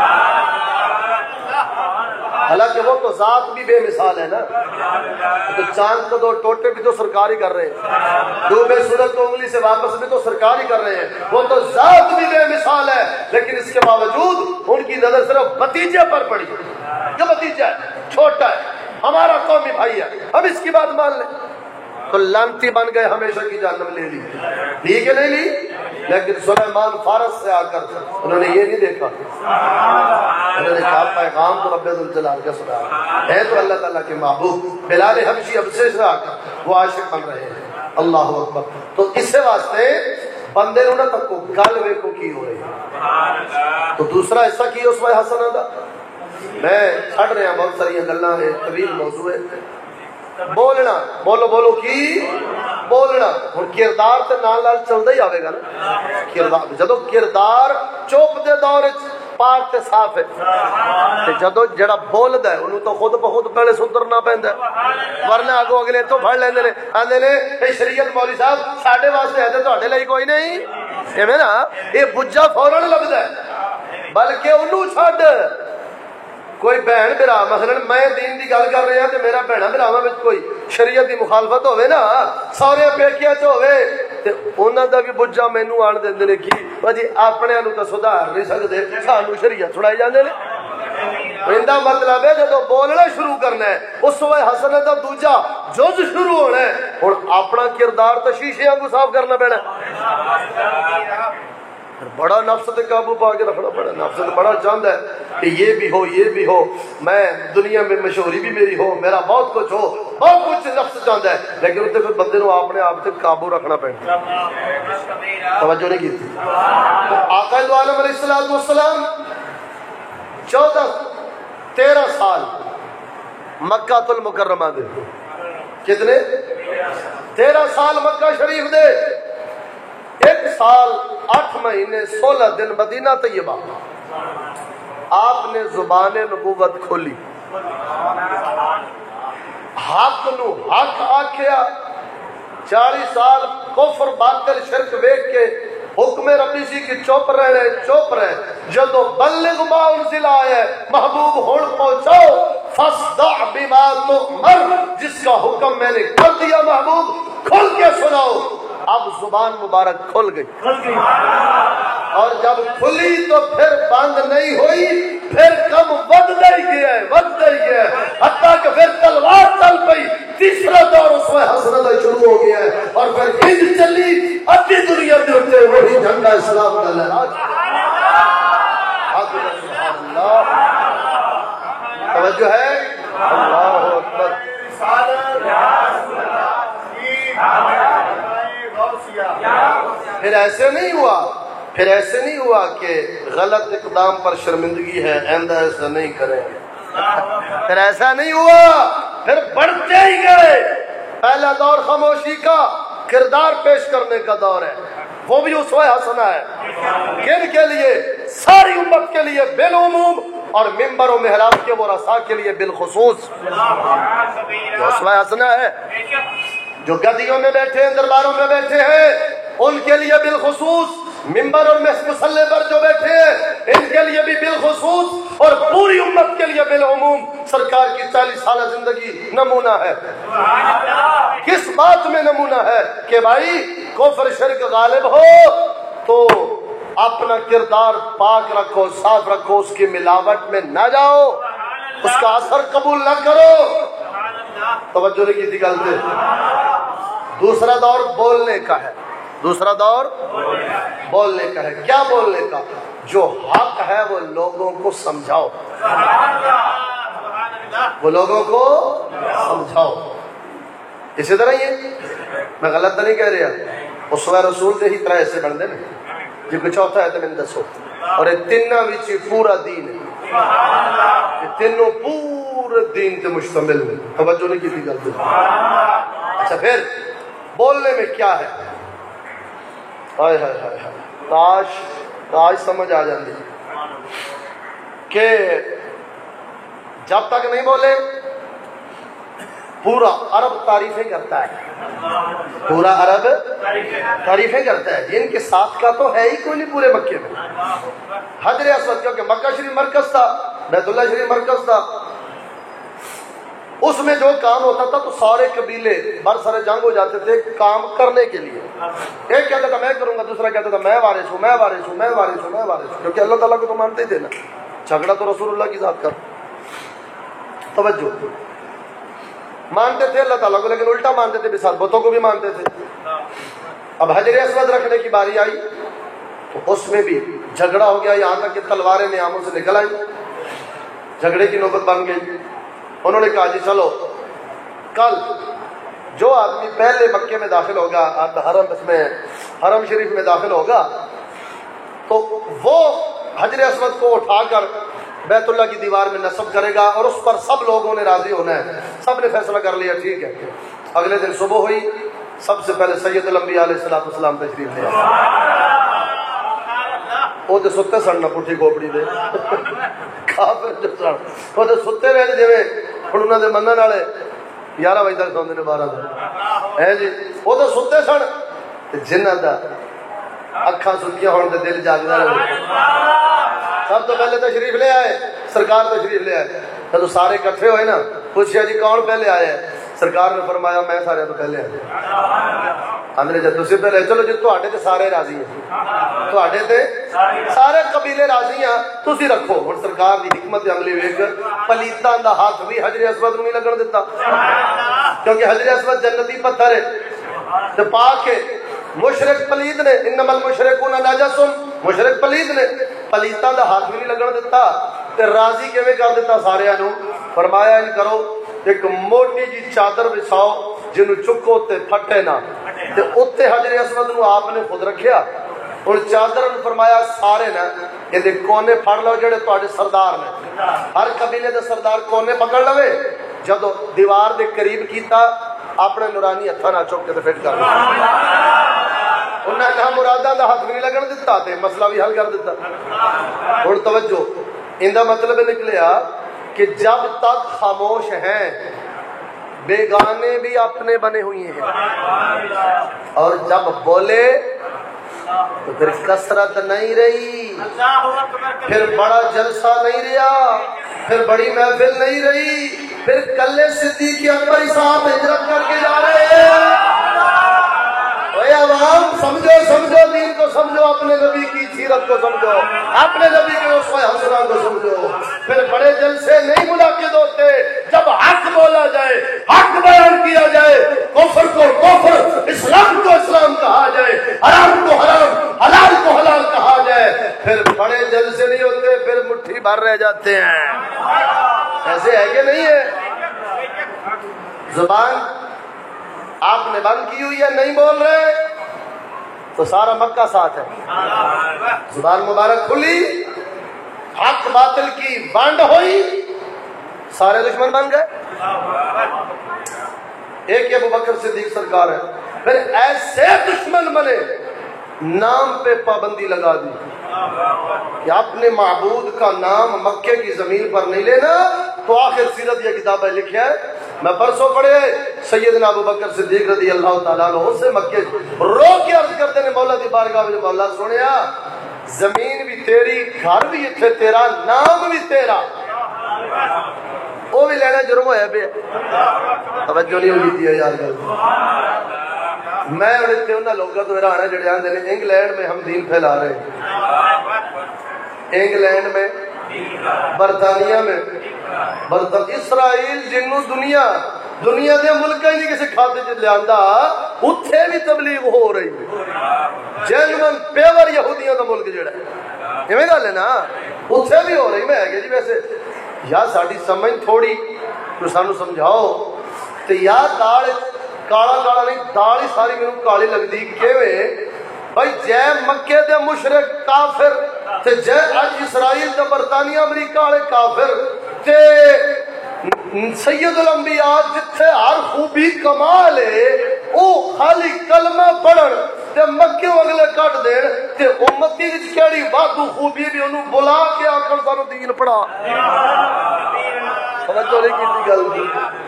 حالانکہ وہ تو ذات بھی بے مثال ہے نا، تو چاند کو دو ٹوٹے بھی تو سرکار ہی کر رہے ہیں، ڈوبے سورج کو انگلی سے واپس بھی تو سرکار ہی کر رہے ہیں، وہ تو ذات بھی بے مثال ہے، لیکن اس کے باوجود ان کی نظر صرف بھتیجے پر پڑی۔ یہ بھتیجا ہے، چھوٹا ہے، ہمارا قومی بھائی ہے، ہم اس کی بات مان لیں، تو لعنتی بن گئے، ہمیشہ کی جہنم لے لی، لی کہ نہیں لی؟ لیکن سلیمان فارس سے آ کر انہوں نے یہ نہیں دیکھا، انہوں نے کہا پیغام تو رب ذوالجلال کا سنا ہے، تو اللہ تعالیٰ کے محبوب بلال حبشی حبشے سے آ کر وہ عاشق بن رہے ہیں۔ اللہ اکبر۔ تو اس واسطے بندے نو نہ تکو، گل ویکھو کی ہو رہی۔ تو دوسرا حصہ کی اس میں حسنہ دا، میں چھڑ رہا ہوں، بہت ساری گلاں ہیں، طویل موضوع ہے۔ بولنا، بولو بولو کی بولنا، ہن کردار تے نال نال چلدا ہی آوے گا نا، کردار جدوں کردار چوپ دے دور وچ پاک تے صاف ہے، تے جدوں جڑا بولدا ہے انہوں تو خود بخود پہلے سدھرنا پیندا ہے، ورنہ اگوں اگلے تو پھڑ لیندے نے، آندے نے اے شریعت مولوی صاحب ساڈے واسطے ہے تے تہاڈے لئی کوئی نہیں، ایویں نا اے بجا فوراً لبدا ہے، بلکہ انہوں چھڈ کوئی بہن برا، مثلا میں دین دی گل کر رہا تے میرا بہنا براواں وچ کوئی شریعت دی مخالفت ہوے نا، سارے پیکیاں چ ہوے تے انہاں دا بھی بجا مینوں آن دیندے نے، کی جی اپنے نوں تے سدھار نہیں سکدے، سانوں شریعت سنائی جاندے نے۔ ایندا مطلب ہے جدوں بولنا شروع کرنا ہے اس وقت حسن دا دوجا جز شروع ہونا ہے، ہن اپنا کردار تے شیشے وانگوں صاف کرنا پینا۔ بڑا نفس تے قابو پا کے رکھنا پڑا، نفس تے بڑا چاہتا ہے کہ یہ بھی ہو یہ بھی ہو، میں دنیا میں مشہوری بھی میری ہو، میرا بہت کچھ ہو، بہت کچھ نفس چاہتا ہے، لیکن اتنے پھر بندے نو اپنے آپ سے قابو رکھنا پڑتا۔ توجہ نہیں کی تھی۔ آقا دو عالم علیہ الصلوۃ والسلام چودہ تیرہ سال مکہ المکرمہ دے، کتنے؟ تیرہ سال مکہ شریف دے، ایک سال آٹھ مہینے سولہ دن مدینہ طیبہ، آپ نے زبان نبوت کھولی، حق نو حق آکھیا، چالی سال کفر باطل شرک ویکھ کے حکم ربی سی کہ چپ رہے چپ رہے، جدو بلغ ما انزل آئے محبوب ہون پہنچاؤ، فاصدع بما تؤمر، جس کا حکم میں نے کر دیا محبوب کھل کے سناؤ۔ اب زبان مبارک کھل گئی، اور جب کھلی تو پھر بند نہیں ہوئی، پھر کم ودتا ہی گیا ہے ودتا ہی گیا ہے، حتیٰ کہ پھر تلوار چل پئی، تیسرا دور اس میں حسرت شروع ہو گیا ہے، اور پھر ہند چلی ادھی دنیا کے اوپر وہی جھنڈا اسلام کا لہرا۔ سبحان اللہ، توجہ ہے، اللہ اکبر۔ پھر ایسے نہیں ہوا پھر ایسے نہیں ہوا کہ غلط اقدام پر شرمندگی ہے، آئندہ ایسا نہیں کریں گے، پھر ایسا نہیں ہوا، پھر بڑھتے ہی گئے۔ پہلا دور خاموشی کا، کردار پیش کرنے کا دور ہے، وہ بھی اسوہ حسنہ ہے، کن کے لیے؟ ساری امت کے لیے بالعموم، اور ممبر و محراب کے ورثاء کے لیے بالخصوص اسوہ حسنہ ہے۔ جو گدیوں میں بیٹھے ہیں، درباروں میں بیٹھے ہیں، ان کے لیے بالخصوص، ممبر اور مصلے پر جو بیٹھے ہیں ان کے لیے بھی بالخصوص، اور پوری امت کے لیے بالعموم سرکار کی چالیس سالہ زندگی نمونہ ہے۔ کس بات میں نمونہ ہے؟ کہ بھائی کفر شرک غالب ہو تو اپنا کردار پاک رکھو، صاف رکھو، اس کی ملاوٹ میں نہ جاؤ، اس کا اثر قبول نہ کرو۔ توجہ نہیں کی تھی گل پہ۔ دوسرا دور بولنے کا ہے، دوسرا دور بولنے کا ہے۔ کیا بولنے کا؟ جو حق ہے وہ لوگوں کو سمجھاؤ، وہ لوگوں کو سمجھاؤ۔ اسی طرح یہ میں غلط تو نہیں کہہ رہا، اسوہ رسول سے ہی طرح ایسے بن دے نا جی کو چوتھا ہے تو میں دسو، اور یہ تینوں وچ پورا دین ہے، یہ تینوں پورے دین تے مشتمل ہے۔ توجہ نہیں کی تھی گل۔ اچھا پھر بولنے میں کیا ہے؟ ہائے ہائے ہائے ہائے، کاش کاش سمجھ آ جاندی کہ جب تک نہیں بولے پورا عرب تعریفیں کرتا ہے، پورا عرب تعریفیں کرتا ہے، جن کے ساتھ کا تو ہے ہی کوئی نہیں پورے مکے میں۔ حجر اسود کیونکہ مکہ شریف مرکز تھا، بیت اللہ شریف مرکز تھا، اس میں جو کام ہوتا تھا تو سارے قبیلے بر سر جنگ ہو جاتے تھے کام کرنے کے لیے۔ ایک کہتا تھا میں کروں گا، دوسرا کہتا تھا میں وارث ہوں، میں وارث ہوں، میں وارث ہوں، میں وارث ہوں، کیونکہ اللہ تعالیٰ کو تو مانتے ہی تھے نا، جھگڑا تو رسول اللہ کی ذات کا۔ توجہ، مانتے تھے اللہ تعالیٰ کو لیکن الٹا مانتے تھے، بسات بتوں کو بھی مانتے تھے۔ اب حجر اسود رکھنے کی باری آئی تو اس میں بھی جھگڑا ہو گیا، یہاں تک کہ تلواریں نیاموں سے نکل آئی، جھگڑے کی نوبت بن گئی۔ انہوں نے کہا جی چلو کل جو آدمی پہلے مکے میں داخل ہوگا، حرم اس میں حرم شریف میں داخل ہوگا تو وہ حجر اسود کو اٹھا کر بیت اللہ کی دیوار میں نصب کرے گا، اور اس پر سب لوگوں نے راضی ہونا ہے۔ سب نے فیصلہ کر لیا ٹھیک ہے۔ اگلے دن صبح ہوئی، سب سے پہلے سید الانبیاء علیہ الصلوۃ والسلام تشریف لے آئے۔ وہ تو ستے سن نہ پٹھی کھوپڑی دے کافر جو سن وہ تو ستے رہے جویں ہن انہاں دے منن والے گیارہ بجے تک سوندے نے، بارہ بجے ہے جی، وہ تو ستے سن تے جنہاں دا اکھاں سکیاں ہون تے دل جاگدا رہے۔ سب تو پہلے تشریف لے آئے، سرکار تشریف لے آئے۔ جب سارے اکٹھے ہوئے نا، پوچھا جی کون پہلے آئے ہیں؟ سرکار نے فرمایا میں سارے تو پہلے آیا۔ اندر جب تسی پہلے چلو جی تواڈے تے سارے راضی ہیں، تواڈے تے سارے قبیلے راضی ہیں، تسی رکھو۔ ہن سرکار دی حکمت عملی ویکھ پلیتاں دا ہاتھ بھی حجر اسود نوں نہیں لگن دتا، کیونکہ حجر اسود جنتی پتھر ہے تے پاک ہے۔ مشرک پلید نے، انما المشرکون نجس، مشرک پلید نے، پلیتاں دا ہاتھ بھی نہیں لگن دتا تے راضی کیویں کر دتا ساریاں نوں؟ فرمایا ان کرو ایک موٹی جی چادر بچھاؤ جنوں چکو تے پھٹے نہ، تے اوتے حجر اسود نوں آپ نے خود رکھیا۔ اور چادر نوں فرمایا سارے نا یہ کونے پھڑ لو جڑے تواڈے سردار نے، ہر قبیلے دے سردار کونے پکڑ لوے۔ جدو دیوار دے قریب کیتا اپنے نورانی ہتھاں نال چک کے تے فٹ کر دتا، انہاں نہ مراداں دا ہاتھ بھی نہیں لگن دتا تے مسئلہ بھی حل کر دتا۔ ہن توجہ، ایندا مطلب نکلیا کہ جب تک خاموش ہیں بیگانے بھی اپنے بنے ہوئے ہیں، اور جب بولے تو پھر کثرت نہیں رہی، پھر بڑا جلسہ نہیں رہا، پھر بڑی محفل نہیں رہی، پھر کلے صدیق اکبر صاحب ہجرت کر کے جا رہے ہیں۔ اے عوام سمجھو سمجھو دین کو سمجھو، اپنے نبی کی سیرت کو سمجھو، اپنے نبی کے اسوہ حسنہ کو سمجھو۔ پھر بڑے جلسے نہیں منعقد ہوتے، جب حق بولا جائے، حق بیان کیا جائے، کفر کو کفر، اسلام کو اسلام کہا جائے، حرام کو حرام، حلال کو حلال کہا جائے، پھر بڑے جلسے نہیں ہوتے، پھر مٹھی بھر رہ جاتے ہیں۔ ایسے ہے کہ نہیں ہے؟ زبان آپ نے بند کی ہوئی ہے، نہیں بول رہے تو سارا مکہ ساتھ ہے۔ زبان مبارک کھلی، حق باطل کی بانڈ ہوئی، سارے دشمن بن گئے۔ ایک ابو بکر صدیق سرکار ہے، پھر ایسے دشمن بنے نام پہ پابندی لگا دی کہ اپنے معبود کا نام مکے کی زمین پر نہیں لینا۔ تو آخر سیرت یہ کتاب ہے لکھا ہے، میں پرسوں پڑھے سیدنا ابو بکر صدیق رضی اللہ تعالیٰ عنہ سے مکے رو کے عرض کرتے ہیں مولا دی بارگاہ میں، مولا سنیا زمین بھی تیری، گھر بھی اتھے تیرا، نام بھی تیرا، وہ بھی لینا جرم ہویا پہ۔ توجہ نہیں ہوئی تھی یار گل، میں اڑتے انہوں لوگوں تو حیران ہے جڑے آندے نے انگلینڈ میں ہم دین پھیلا رہے ہیں، انگلینڈ میں، برطانیہ میں، برطان اسرائیل جنوں دنیا دنیا دے ملک ہی نہیں کسی کھاتے چ لیا اتھے بھی تبلیغ ہو رہی ہے، جینون پیور یہودیاں دا ملک جڑا ہے ایویں گل ہے نا، اتھے بھی ہو رہی۔ میں کہ جی ویسے یا ساڈی سمجھ تھوڑی تو سانو سمجھاؤ تے یا دال کالا کالا نہیں دال ہی ساری مینوں کالی لگدی کیویں بھائی جے مکے دے مشرک کافر تے جے اج اسرائیل تے برطانیہ امریکہ والے کافر تے سید الانبیاء جتھے ہر خوبی کمال ہے او خالی کلمہ پڑھن تے مکے اگلے کٹ دین تے امتی وچ کیڑی وادو خوبی بھی انہوں بلا کے آکھن سانو دین پڑھا۔ توجہ نہیں کیتی گل دی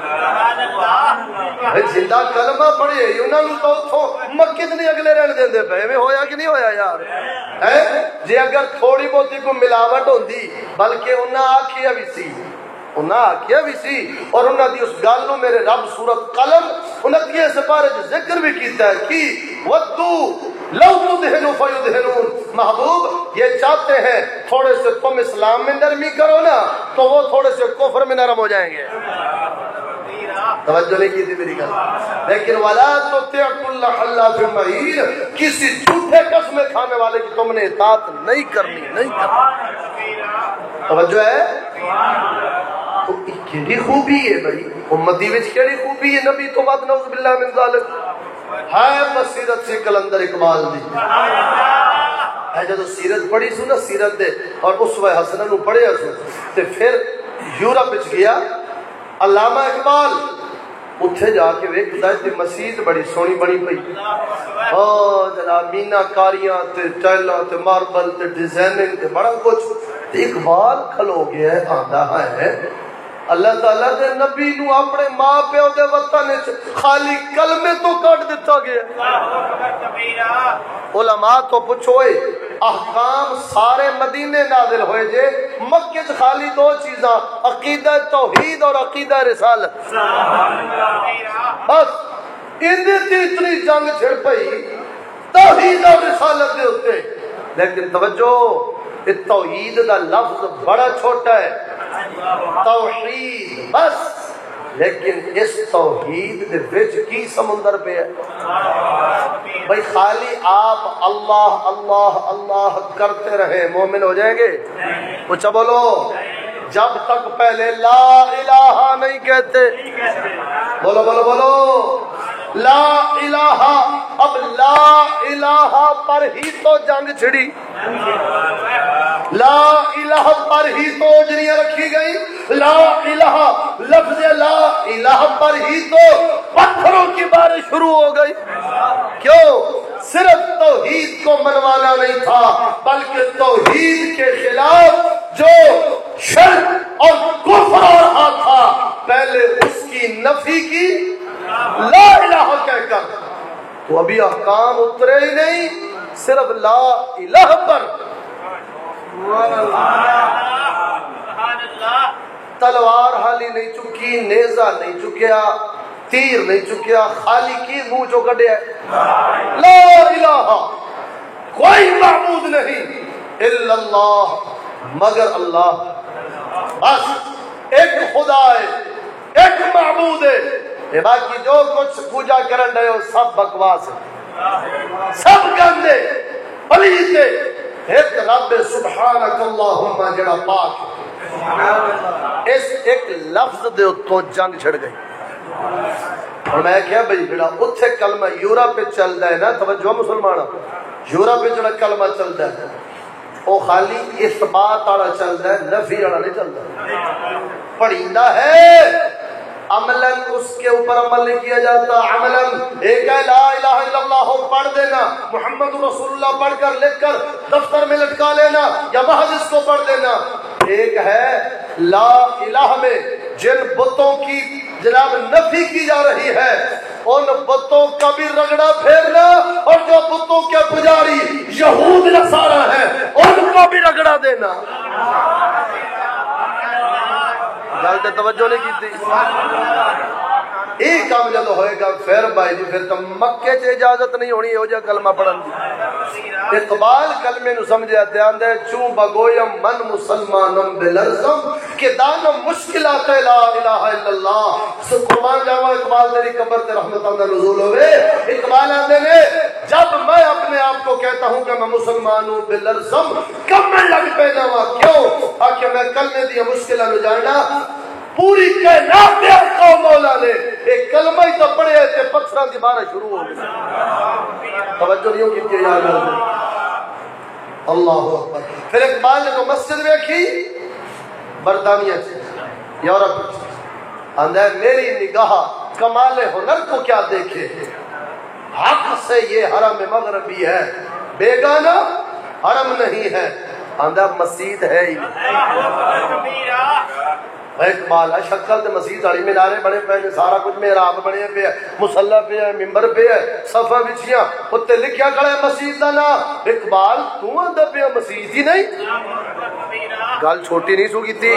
زندہ کلمہ پڑھے انہاں نوں تو اتھوں مکے تے نہیں اگلے رہن دیندے پے ایویں ہویا کہ نہیں ہویا یار ہے جے اگر تھوڑی بہتی کوئی ملاوٹ ہوندی بلکہ انہاں آکھیا بھی سی انہاں آکھیا بھی سی اور انہاں دی اس گل نوں میرے رب سورۃ قلم انتیس سپارے وچ ذکر بھی کیتا ہے کہ ودو لو تدہنوا فیدہنون، محبوب یہ چاہتے ہیں تھوڑے سے تم اسلام میں نرمی کرو نا تو وہ تھوڑے سے کفر میں نرم ہو جائیں گے۔ توجہ نہیں کی تھی میری گل، لیکن ولا تطع كل حلاف مہین، کسی جھوٹے قسم کھانے والے کی تم نے اطاعت نہیں کرنی نہیں کرنی۔ توجہ ہے تو کیڑی خوبی ہے بھائی امتی وچ کیڑی خوبی ہے نبی تو بعد نعوذ باللہ من ذالک ہے بصیرت سے کلندر اقبال دی ہے جدو سیرت پڑھی سو نا سیرت دے اور اسوہ حسنہ نو پڑھیا سو تے پھر یورپ وچ گیا علامہ اقبال اتھے جا کے ویکھدا تے مسجد بڑی سونی بنی پئی او جناب مینا کاریاں تے ٹائلاں تے ماربل تے ڈیزائننگ تے بڑا کچھ تے اقبال کھلو گیا ہے آندا ہے اللہ تعالیٰ دے نبی نو اپنے ماں پیو دے وطن خالی کلمے تو کٹ دیتا گیا۔ علماء تو پوچھوئے احکام سارے مدینے نازل ہوئے جے مکے سے خالی دو چیزاں عقیدہ توحید اور عقیدہ رسالت، بس اندے تے اتنی جنگ چھڑ پئی توحید اور رسالت دے ہوتے، لیکن توجہ توحید دا لفظ بڑا چھوٹا ہے توحید بس، لیکن اس توحید دے وچ کی سمندر پہ ہے بھائی خالی آپ اللہ اللہ اللہ کرتے رہے مومن ہو جائیں گے؟ کچھ بولو جب تک پہلے لا الہ نہیں کہتے، بولو بولو بولو لا الہ، اب لا الہ پر ہی تو جنگ چھڑی، لا الہ پر ہی تو اجریاں رکھی گئی، لا الہ لفظ لا الہ پر ہی تو پتھروں کی بارش شروع ہو گئی۔ کیوں؟ صرف توحید کو منوانا نہیں تھا بلکہ توحید کے خلاف جو شرک اور کفر اور رہا تھا پہلے اس کی نفی کی لا الہ کہہ کر، تو ابھی احکام اترے ہی نہیں صرف لا الہ پر۔ تلوار حالی نہیں چکی، نیزہ نہیں چکیا، تیر نہیں چکیا، خالی کی منہ جو کڈیا لا الہ، کوئی معبود نہیں الا اللہ مگر اللہ، بس ایک خدا ہے ایک معبود ہے، یہ باقی جو کچھ پوجا کرن رہے ہو سب بکواس ہے، سب گندے پلیت ہے، ایک رب سبحانک اللہم جڑا پاک ہے۔ اس ایک لفظ دے اتوں جنگ چھڑ گئی، اور میں کیا بھئی جڑا اتھے کلمہ یورپ پہ چل رہا ہے نا، توجہ مسلمانہ یورپ پہ جڑا کلمہ چل رہا ہے وہ خالی اثبات والا چل رہا ہے، نفی والا نہیں چل رہا، پڑھیندا ہے عملاً اس کے اوپر عمل نہیں کیا جاتا، عملاً ایک ہے لا الہ الا اللہ پڑھ دینا، محمد رسول اللہ پڑھ کر لکھ کر دفتر میں لٹکا لینا یا محض اس کو پڑھ دینا، ایک ہے لا الہ میں جن بتوں کی جناب نفی کی جا رہی ہے ان بتوں کا بھی رگڑا پھیرنا، اور جو بتوں کے پجاری یہود نصارہ ہیں ان کو بھی رگڑا دینا۔ گل تے توجہ نہیں کی تھی، یہ کام جب ہوئے گا پھر بھائی جی پھر تو مکے چ اجازت نہیں ہونی ہو جا کلمہ پڑھن دی. اقبال کلمے نو سمجھا دھیان دے چوں بگویم من مسلمانم بلرزم کہ دانم مشکلات لا الہ الا اللہ. سو قربان جاوا اقبال تیری قبر تے رحمت اللہ نزول ہوئے. اقبال آتے نے جب میں اپنے آپ کو کہتا ہوں کہ میں مسلمان ہوں بلرزم کب میں لگ پیدا ہوا کیوں تاکہ میں کلمے دی مشکلہ نو جاننا. پوری کائنات دے قوم مولا نے ایک کلمہ ہی تو پڑھے تھے پتھراں دی بارش شروع ہو گئی. توجہ نہیں کی یار اللہ اکبر. پھر اقبال نے تو مسجد دیکھی برطانیہ سے یورپ اندر میری نگاہ کمال ہنر کو کیا دیکھے حق سے یہ حرم مغربی ہے بیگانہ حرم نہیں ہے اندر مسجد ہے ہی اقبال ہے شکل تے مسجد والی مینارے بنے پے نے سارا کچھ محراب بنے پے ہے مصلی پہ ہے ممبر پہ ہے صفا بچیاں اوتے لکھیا کھڑا ہے مسجد دا نام. اقبال تو آندا پیا مسجد ہی نہیں گل چھوٹی نہیں سو کیتی.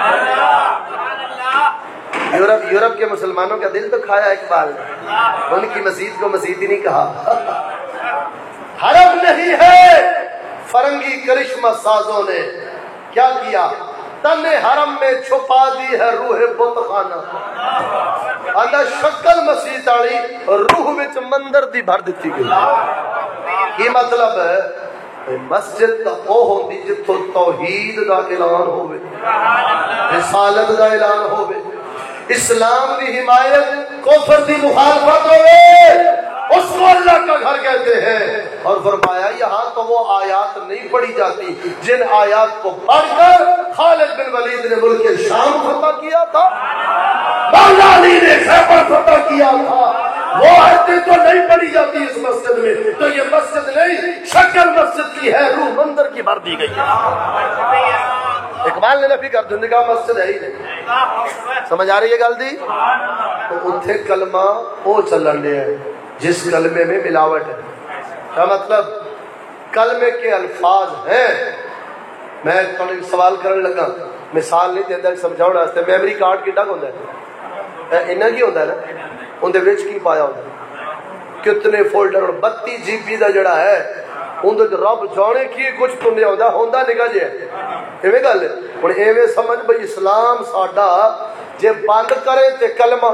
یورپ یورپ کے مسلمانوں کا دل تو کھایا اقبال نے ان کی مسجد کو مسجد ہی نہیں کہا. حرم نہیں ہے فرنگی کرشمہ سازوں نے کیا کیا تن حرم میں چھپا دی ہے روح بت خانہ. اندر شکل مسیح والی روح وچ مندر دی بھر دتی گئی. یہ مطلب ہے مسجد تا او ہوندی جتھوں توحید دا اعلان ہوے رسالت دا اعلان ہوے اسلام دی حمایت کفر دی مخالفت ہوے اس کو اللہ کا گھر کہتے ہیں. اور فرمایا یہاں تو وہ آیات نہیں پڑھی جاتی جن آیات کو پڑھ کر خالد بن ولید نے ملک شام فتح کیا تھا مولا علی نے خیبر فتح کیا تھا. وہ آیتیں تو نہیں پڑھی جاتی اس مسجد میں تو یہ مسجد نہیں شکل مسجد کی ہے روح مندر کی بھر دی گئی. اقبال نے نفی کر دیا کہا مسجد ہے ہی نہیں. سمجھ آ رہی ہے گل دی. تو اتھے کلمہ وہ چلن دے ہے جس کلمے میں ملاوٹ ہے. کیا مطلب کلمے کے الفاظ ہیں. میں سوال کرنے لگا مثال نہیں دیتا سمجھاؤ واسطے میموری کارڈ کیڈا ہوندا ہے انہاں کی ہوندا ہے نا اندے وچ کی پایا ہوندا ہے کتنے فولڈر اور بتی جی بی دا جڑا ہے اندے رب جانے کی کچھ پنیا ہوندا ہوندا نگاہ جے ایویں گل ہے. ہن ایویں سمجھ بھئی اسلام ساڈا جے بند کرے تے کلمہ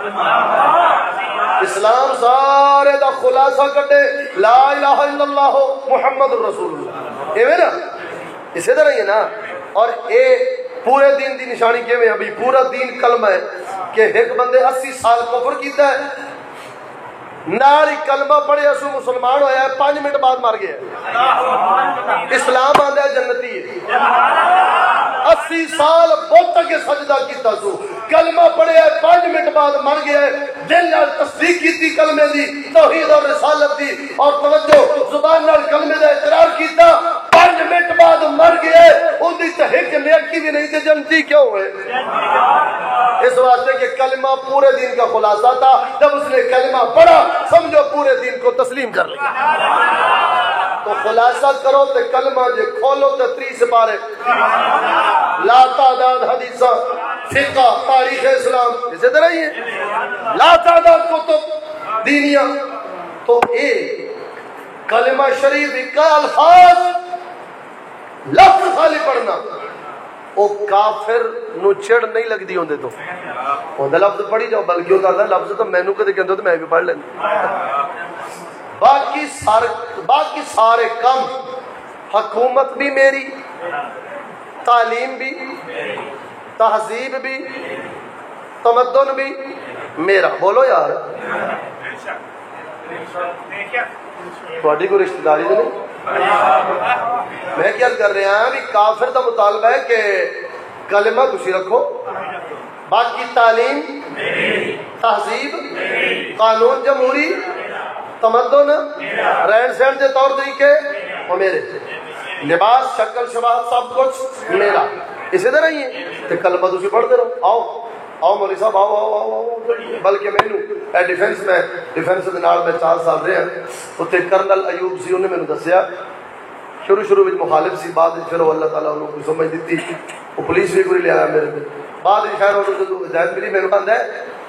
اسلام سارے دا خلاصہ کٹے لا الہ الا اللہ محمد رسول اللہ ایویں نا اسی طرح ہی ہے نا. اور اے پورے دین دی نشانی کیویں ابھی پورا دین کلمہ ہے کہ ایک بندے اسی سال کفر کیتا ہے نال ہی کلمہ پڑھیا سو مسلمان ہویا ہے پانچ منٹ بعد مر گیا. اسلام آندا ہے جنتی ہے. اسی سال بت کے سجدہ کیتا سو کلمہ پڑھیا ہے پانچ منٹ بعد مر گیا ہے. دل نال تصدیق کیتی کلمے دی توحید اور رسالت دی اور توجہ زبان نال کلمے دا اقرار کیتا پانچ منٹ بعد مر گیا ہے. ان دی تے ایک نیکی بھی نہیں تے جنتی کیوں ہے؟ اس واسطے کہ کلمہ پورے دین کا خلاصہ تھا. جب اس نے کلمہ پڑھا سمجھو پورے دین کو تسلیم کر لیا. تو خلاصہ کرو تے کلمہ جے کھولو تے تری سپارے لا تعداد حدیثہ فقہ تاریخ اسلام اسی طرح ہی ہے لا تعداد کتب دینیاں. تو اے کلمہ شریف کا الفاظ لفظ خالی پڑھنا او کافر نو چڑ نہیں لگدی ہوندے تو ہوندا لفظ پڑھی جاؤ بلکہ وہ کہتا لفظ تو مینوں کدے کہندے تو میں بھی پڑھ لینا. باقی سارے باقی سارے کم حکومت بھی میری تعلیم بھی تہذیب بھی تمدن بھی میرا. بولو یار تھوڑی کوئی رشتہ داری تو نہیں. میں کیا کر رہا ہوں بھی کافر کا مطالبہ ہے کہ کلمہ خوشی رکھو باقی تعلیم تہذیب قانون جمہوری تمدن رہن سہن کے طور طریقے وہ میرے لباس شکل شباہت سب کچھ میرا. اسی طرح ہی ہے تو کلمہ تسی پڑھتے رہو. آؤ آؤ مولوی صاحب آؤ آؤ آؤ آؤ. بلکہ مینوں اے ڈیفینس میں ڈیفینس دے نال میں چار سال رہا اتنے کرنل ایوب سی انہیں مینوں دسیا شروع شروع میں مخالف سی بعد پھر وہ اللہ تعالیٰ انہوں کو سمجھ دیتی وہ پولیس بھی کوئی لے آیا میرے پہ بعد خیر انہوں کو ہدایت ملی میرے بند ہے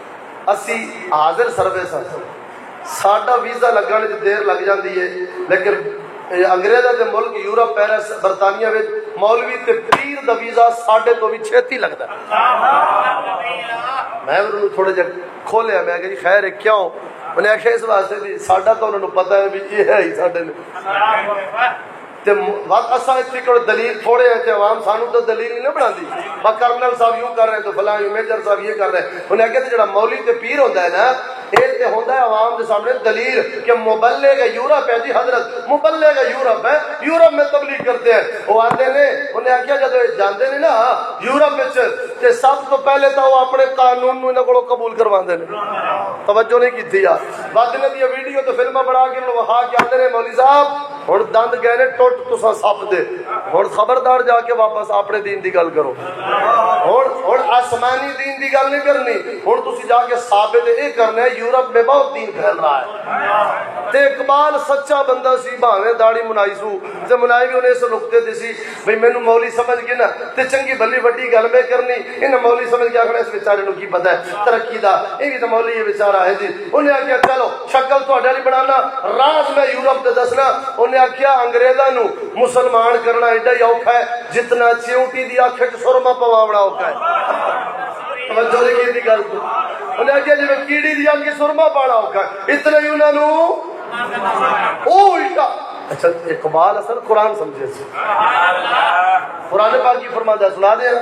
اسی حاضر سروس ہیں، ساڈا ویزا لگنے وچ دیر لگ جاتی ہے، لیکن انگریزاں دے ملک یورپ پیرس برطانیہ وچ مولوی تے پیر دا ویزا ساڈے تو بھی چھتی لگدا ہے۔ میں انہوں تھوڑے جہ کھولیا، میں کہ جی خیر ہے کیوں؟ انہیں آخیا اس واسطے بھی ساڈا تو انہوں پتہ ہے بھی یہ ہے ہی ساڈے نے تے وقت اسا اتنی کوئی دلیل تھوڑے ہیں تے عوام سانو تو دلیل نہیں بنا دی، با کرنل صاحب یوں کر رہے ہیں تو فلاں میجر صاحب یہ کر رہے ہیں۔ انہیں آخیا جڑا مولوی تے پیر ہوتا ہے نا، ایک تے ہوتا ہے عوام کے سامنے دلیل کہ مبلغ یورپ ہے جی حضرت، مبلغ یورپ ہے، یورپ میں تبلیغ کرتے ہیں۔ وہ آتے نے انہیں آخیا جب جاندے نے نا یورپ وچ تے سب تو پہلے تو وہ اپنے قانون نو انہاں کولوں قبول کرواندے نے، توجہ نہیں کیتی یار۔ بعد نے دی ویڈیو تو فلماں بنا کے انہوں وہا کے آتے نے مولوی صاحب ہن دند گئے نے ٹوٹ تساں سپ دے، ہن خبردار جا کے واپس اپنے دین دی گل کرو، ہن ہن آسمانی دین دی گل نہیں کرنی، ہن تسی جا کے ثابت اے کرنا ہے یورپ میں بہت دین پھیل رہا ہے۔ تے اقبال سچا بندہ سی، بھاویں داڑھی منائی سو تے منائی بھی انہیں اس نقطے تے سی بھئی مینوں مولوی سمجھ کے نا تے چنگی بھلی وڈی گل میں کرنی، انہیں مولوی سمجھ کے آکھنا اس بیچارے نو کی پتہ ہے ترقی دا، یہ بھی تو مولوی یہ بیچارہ ہے جی۔ انہیں آخیا چلو شکل تہاڈے نہیں بنانا، راز میں یورپ تے دسنا۔ انہیں آخیا انگریزاں نو مسلمان کرنا ایڈا ہی اوکھا ہے جتنا چیونٹی دی اکھ وچ سرما پواونا اوکھا ہے۔ توجہ نہیں کیتی گل تو، انہیں آخیا جی کیڑی دی اکھ سرما پانا اوکھا ہے، اتنا ہی انہاں نو او الٹا۔ اچھا اقبال اصل قرآن سمجھے سی، قرآن پاک کی فرماتا ہے، سنا دیں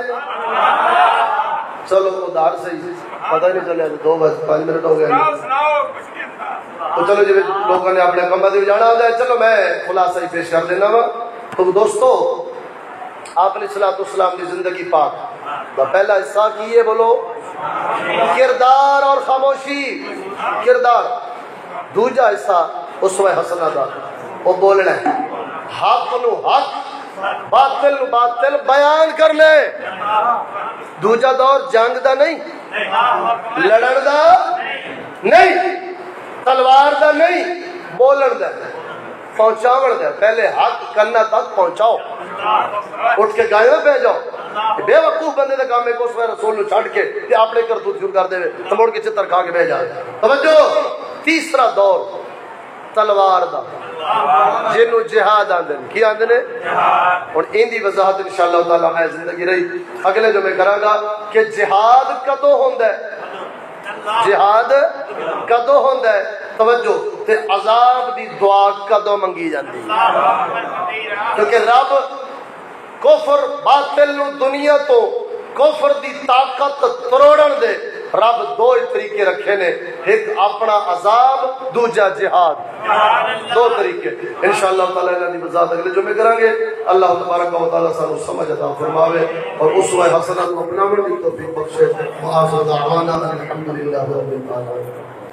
چلو ادھار صحیح پتہ نہیں چلے دو بس پانچ منٹ ہو گئے تو چلو جی لوگوں نے اپنے کمبا دے جانا ہوتا ہے۔ چلو میں خلاصہ ہی پیش کر دینا وا۔ تو دوستو آپ علیہ الصلوۃ والسلام کی زندگی پاک کا پہلا حصہ کی ہے، بولو کردار اور خاموشی، کردار۔ دوجا حصہ اسوہ حسنہ دا، وہ بولنا ہے، حق نو حق باطل نو باطل بیان کر لے۔ دوجا دور جنگ دا نہیں، لڑن دا نہیں، تلوار دا نہیں، بولن دا پہنچاون دا۔ پہلے حق کرنا تک پہنچاؤ، اٹھ کے گائے پہ جاؤ۔ بے وقوف بندے دا کام ہے کہ اس میں رسول نو چھڑ کے تے اپنے کرتوت شروع کر دے تو مڑ کے چتر کھا کے بہ جائے۔ توجہ، تیسرا دور تلوار دا، جنوں جہاد آندے کی آندے نے، اور ان دی وضاحت انشاءاللہ تعالی میں زندگی رہی اگلے جو میں کراں گا کہ جہاد کدوں ہوندا ہے، جہاد کدوں ہوندا ہے، توجہ، تے عذاب دی دعا کدوں منگی جاندی، کیونکہ رب کفر باطل نو دنیا تو کفر دی طاقت تروڑن دے رب دو ہی طریقے رکھے نے، ایک اپنا عذاب، دوجا جہاد، دو طریقے۔ انشاءاللہ تعالی انہاں دی وضاحت اگلے جمعے کریں گے۔ اللہ تبارک و تعالی سانو سمجھ عطا فرماوے اور اسوہ حسنہ کو اپناون دی توفیق بخشے۔ وآخر دعوانا الحمدللہ رب العالمین۔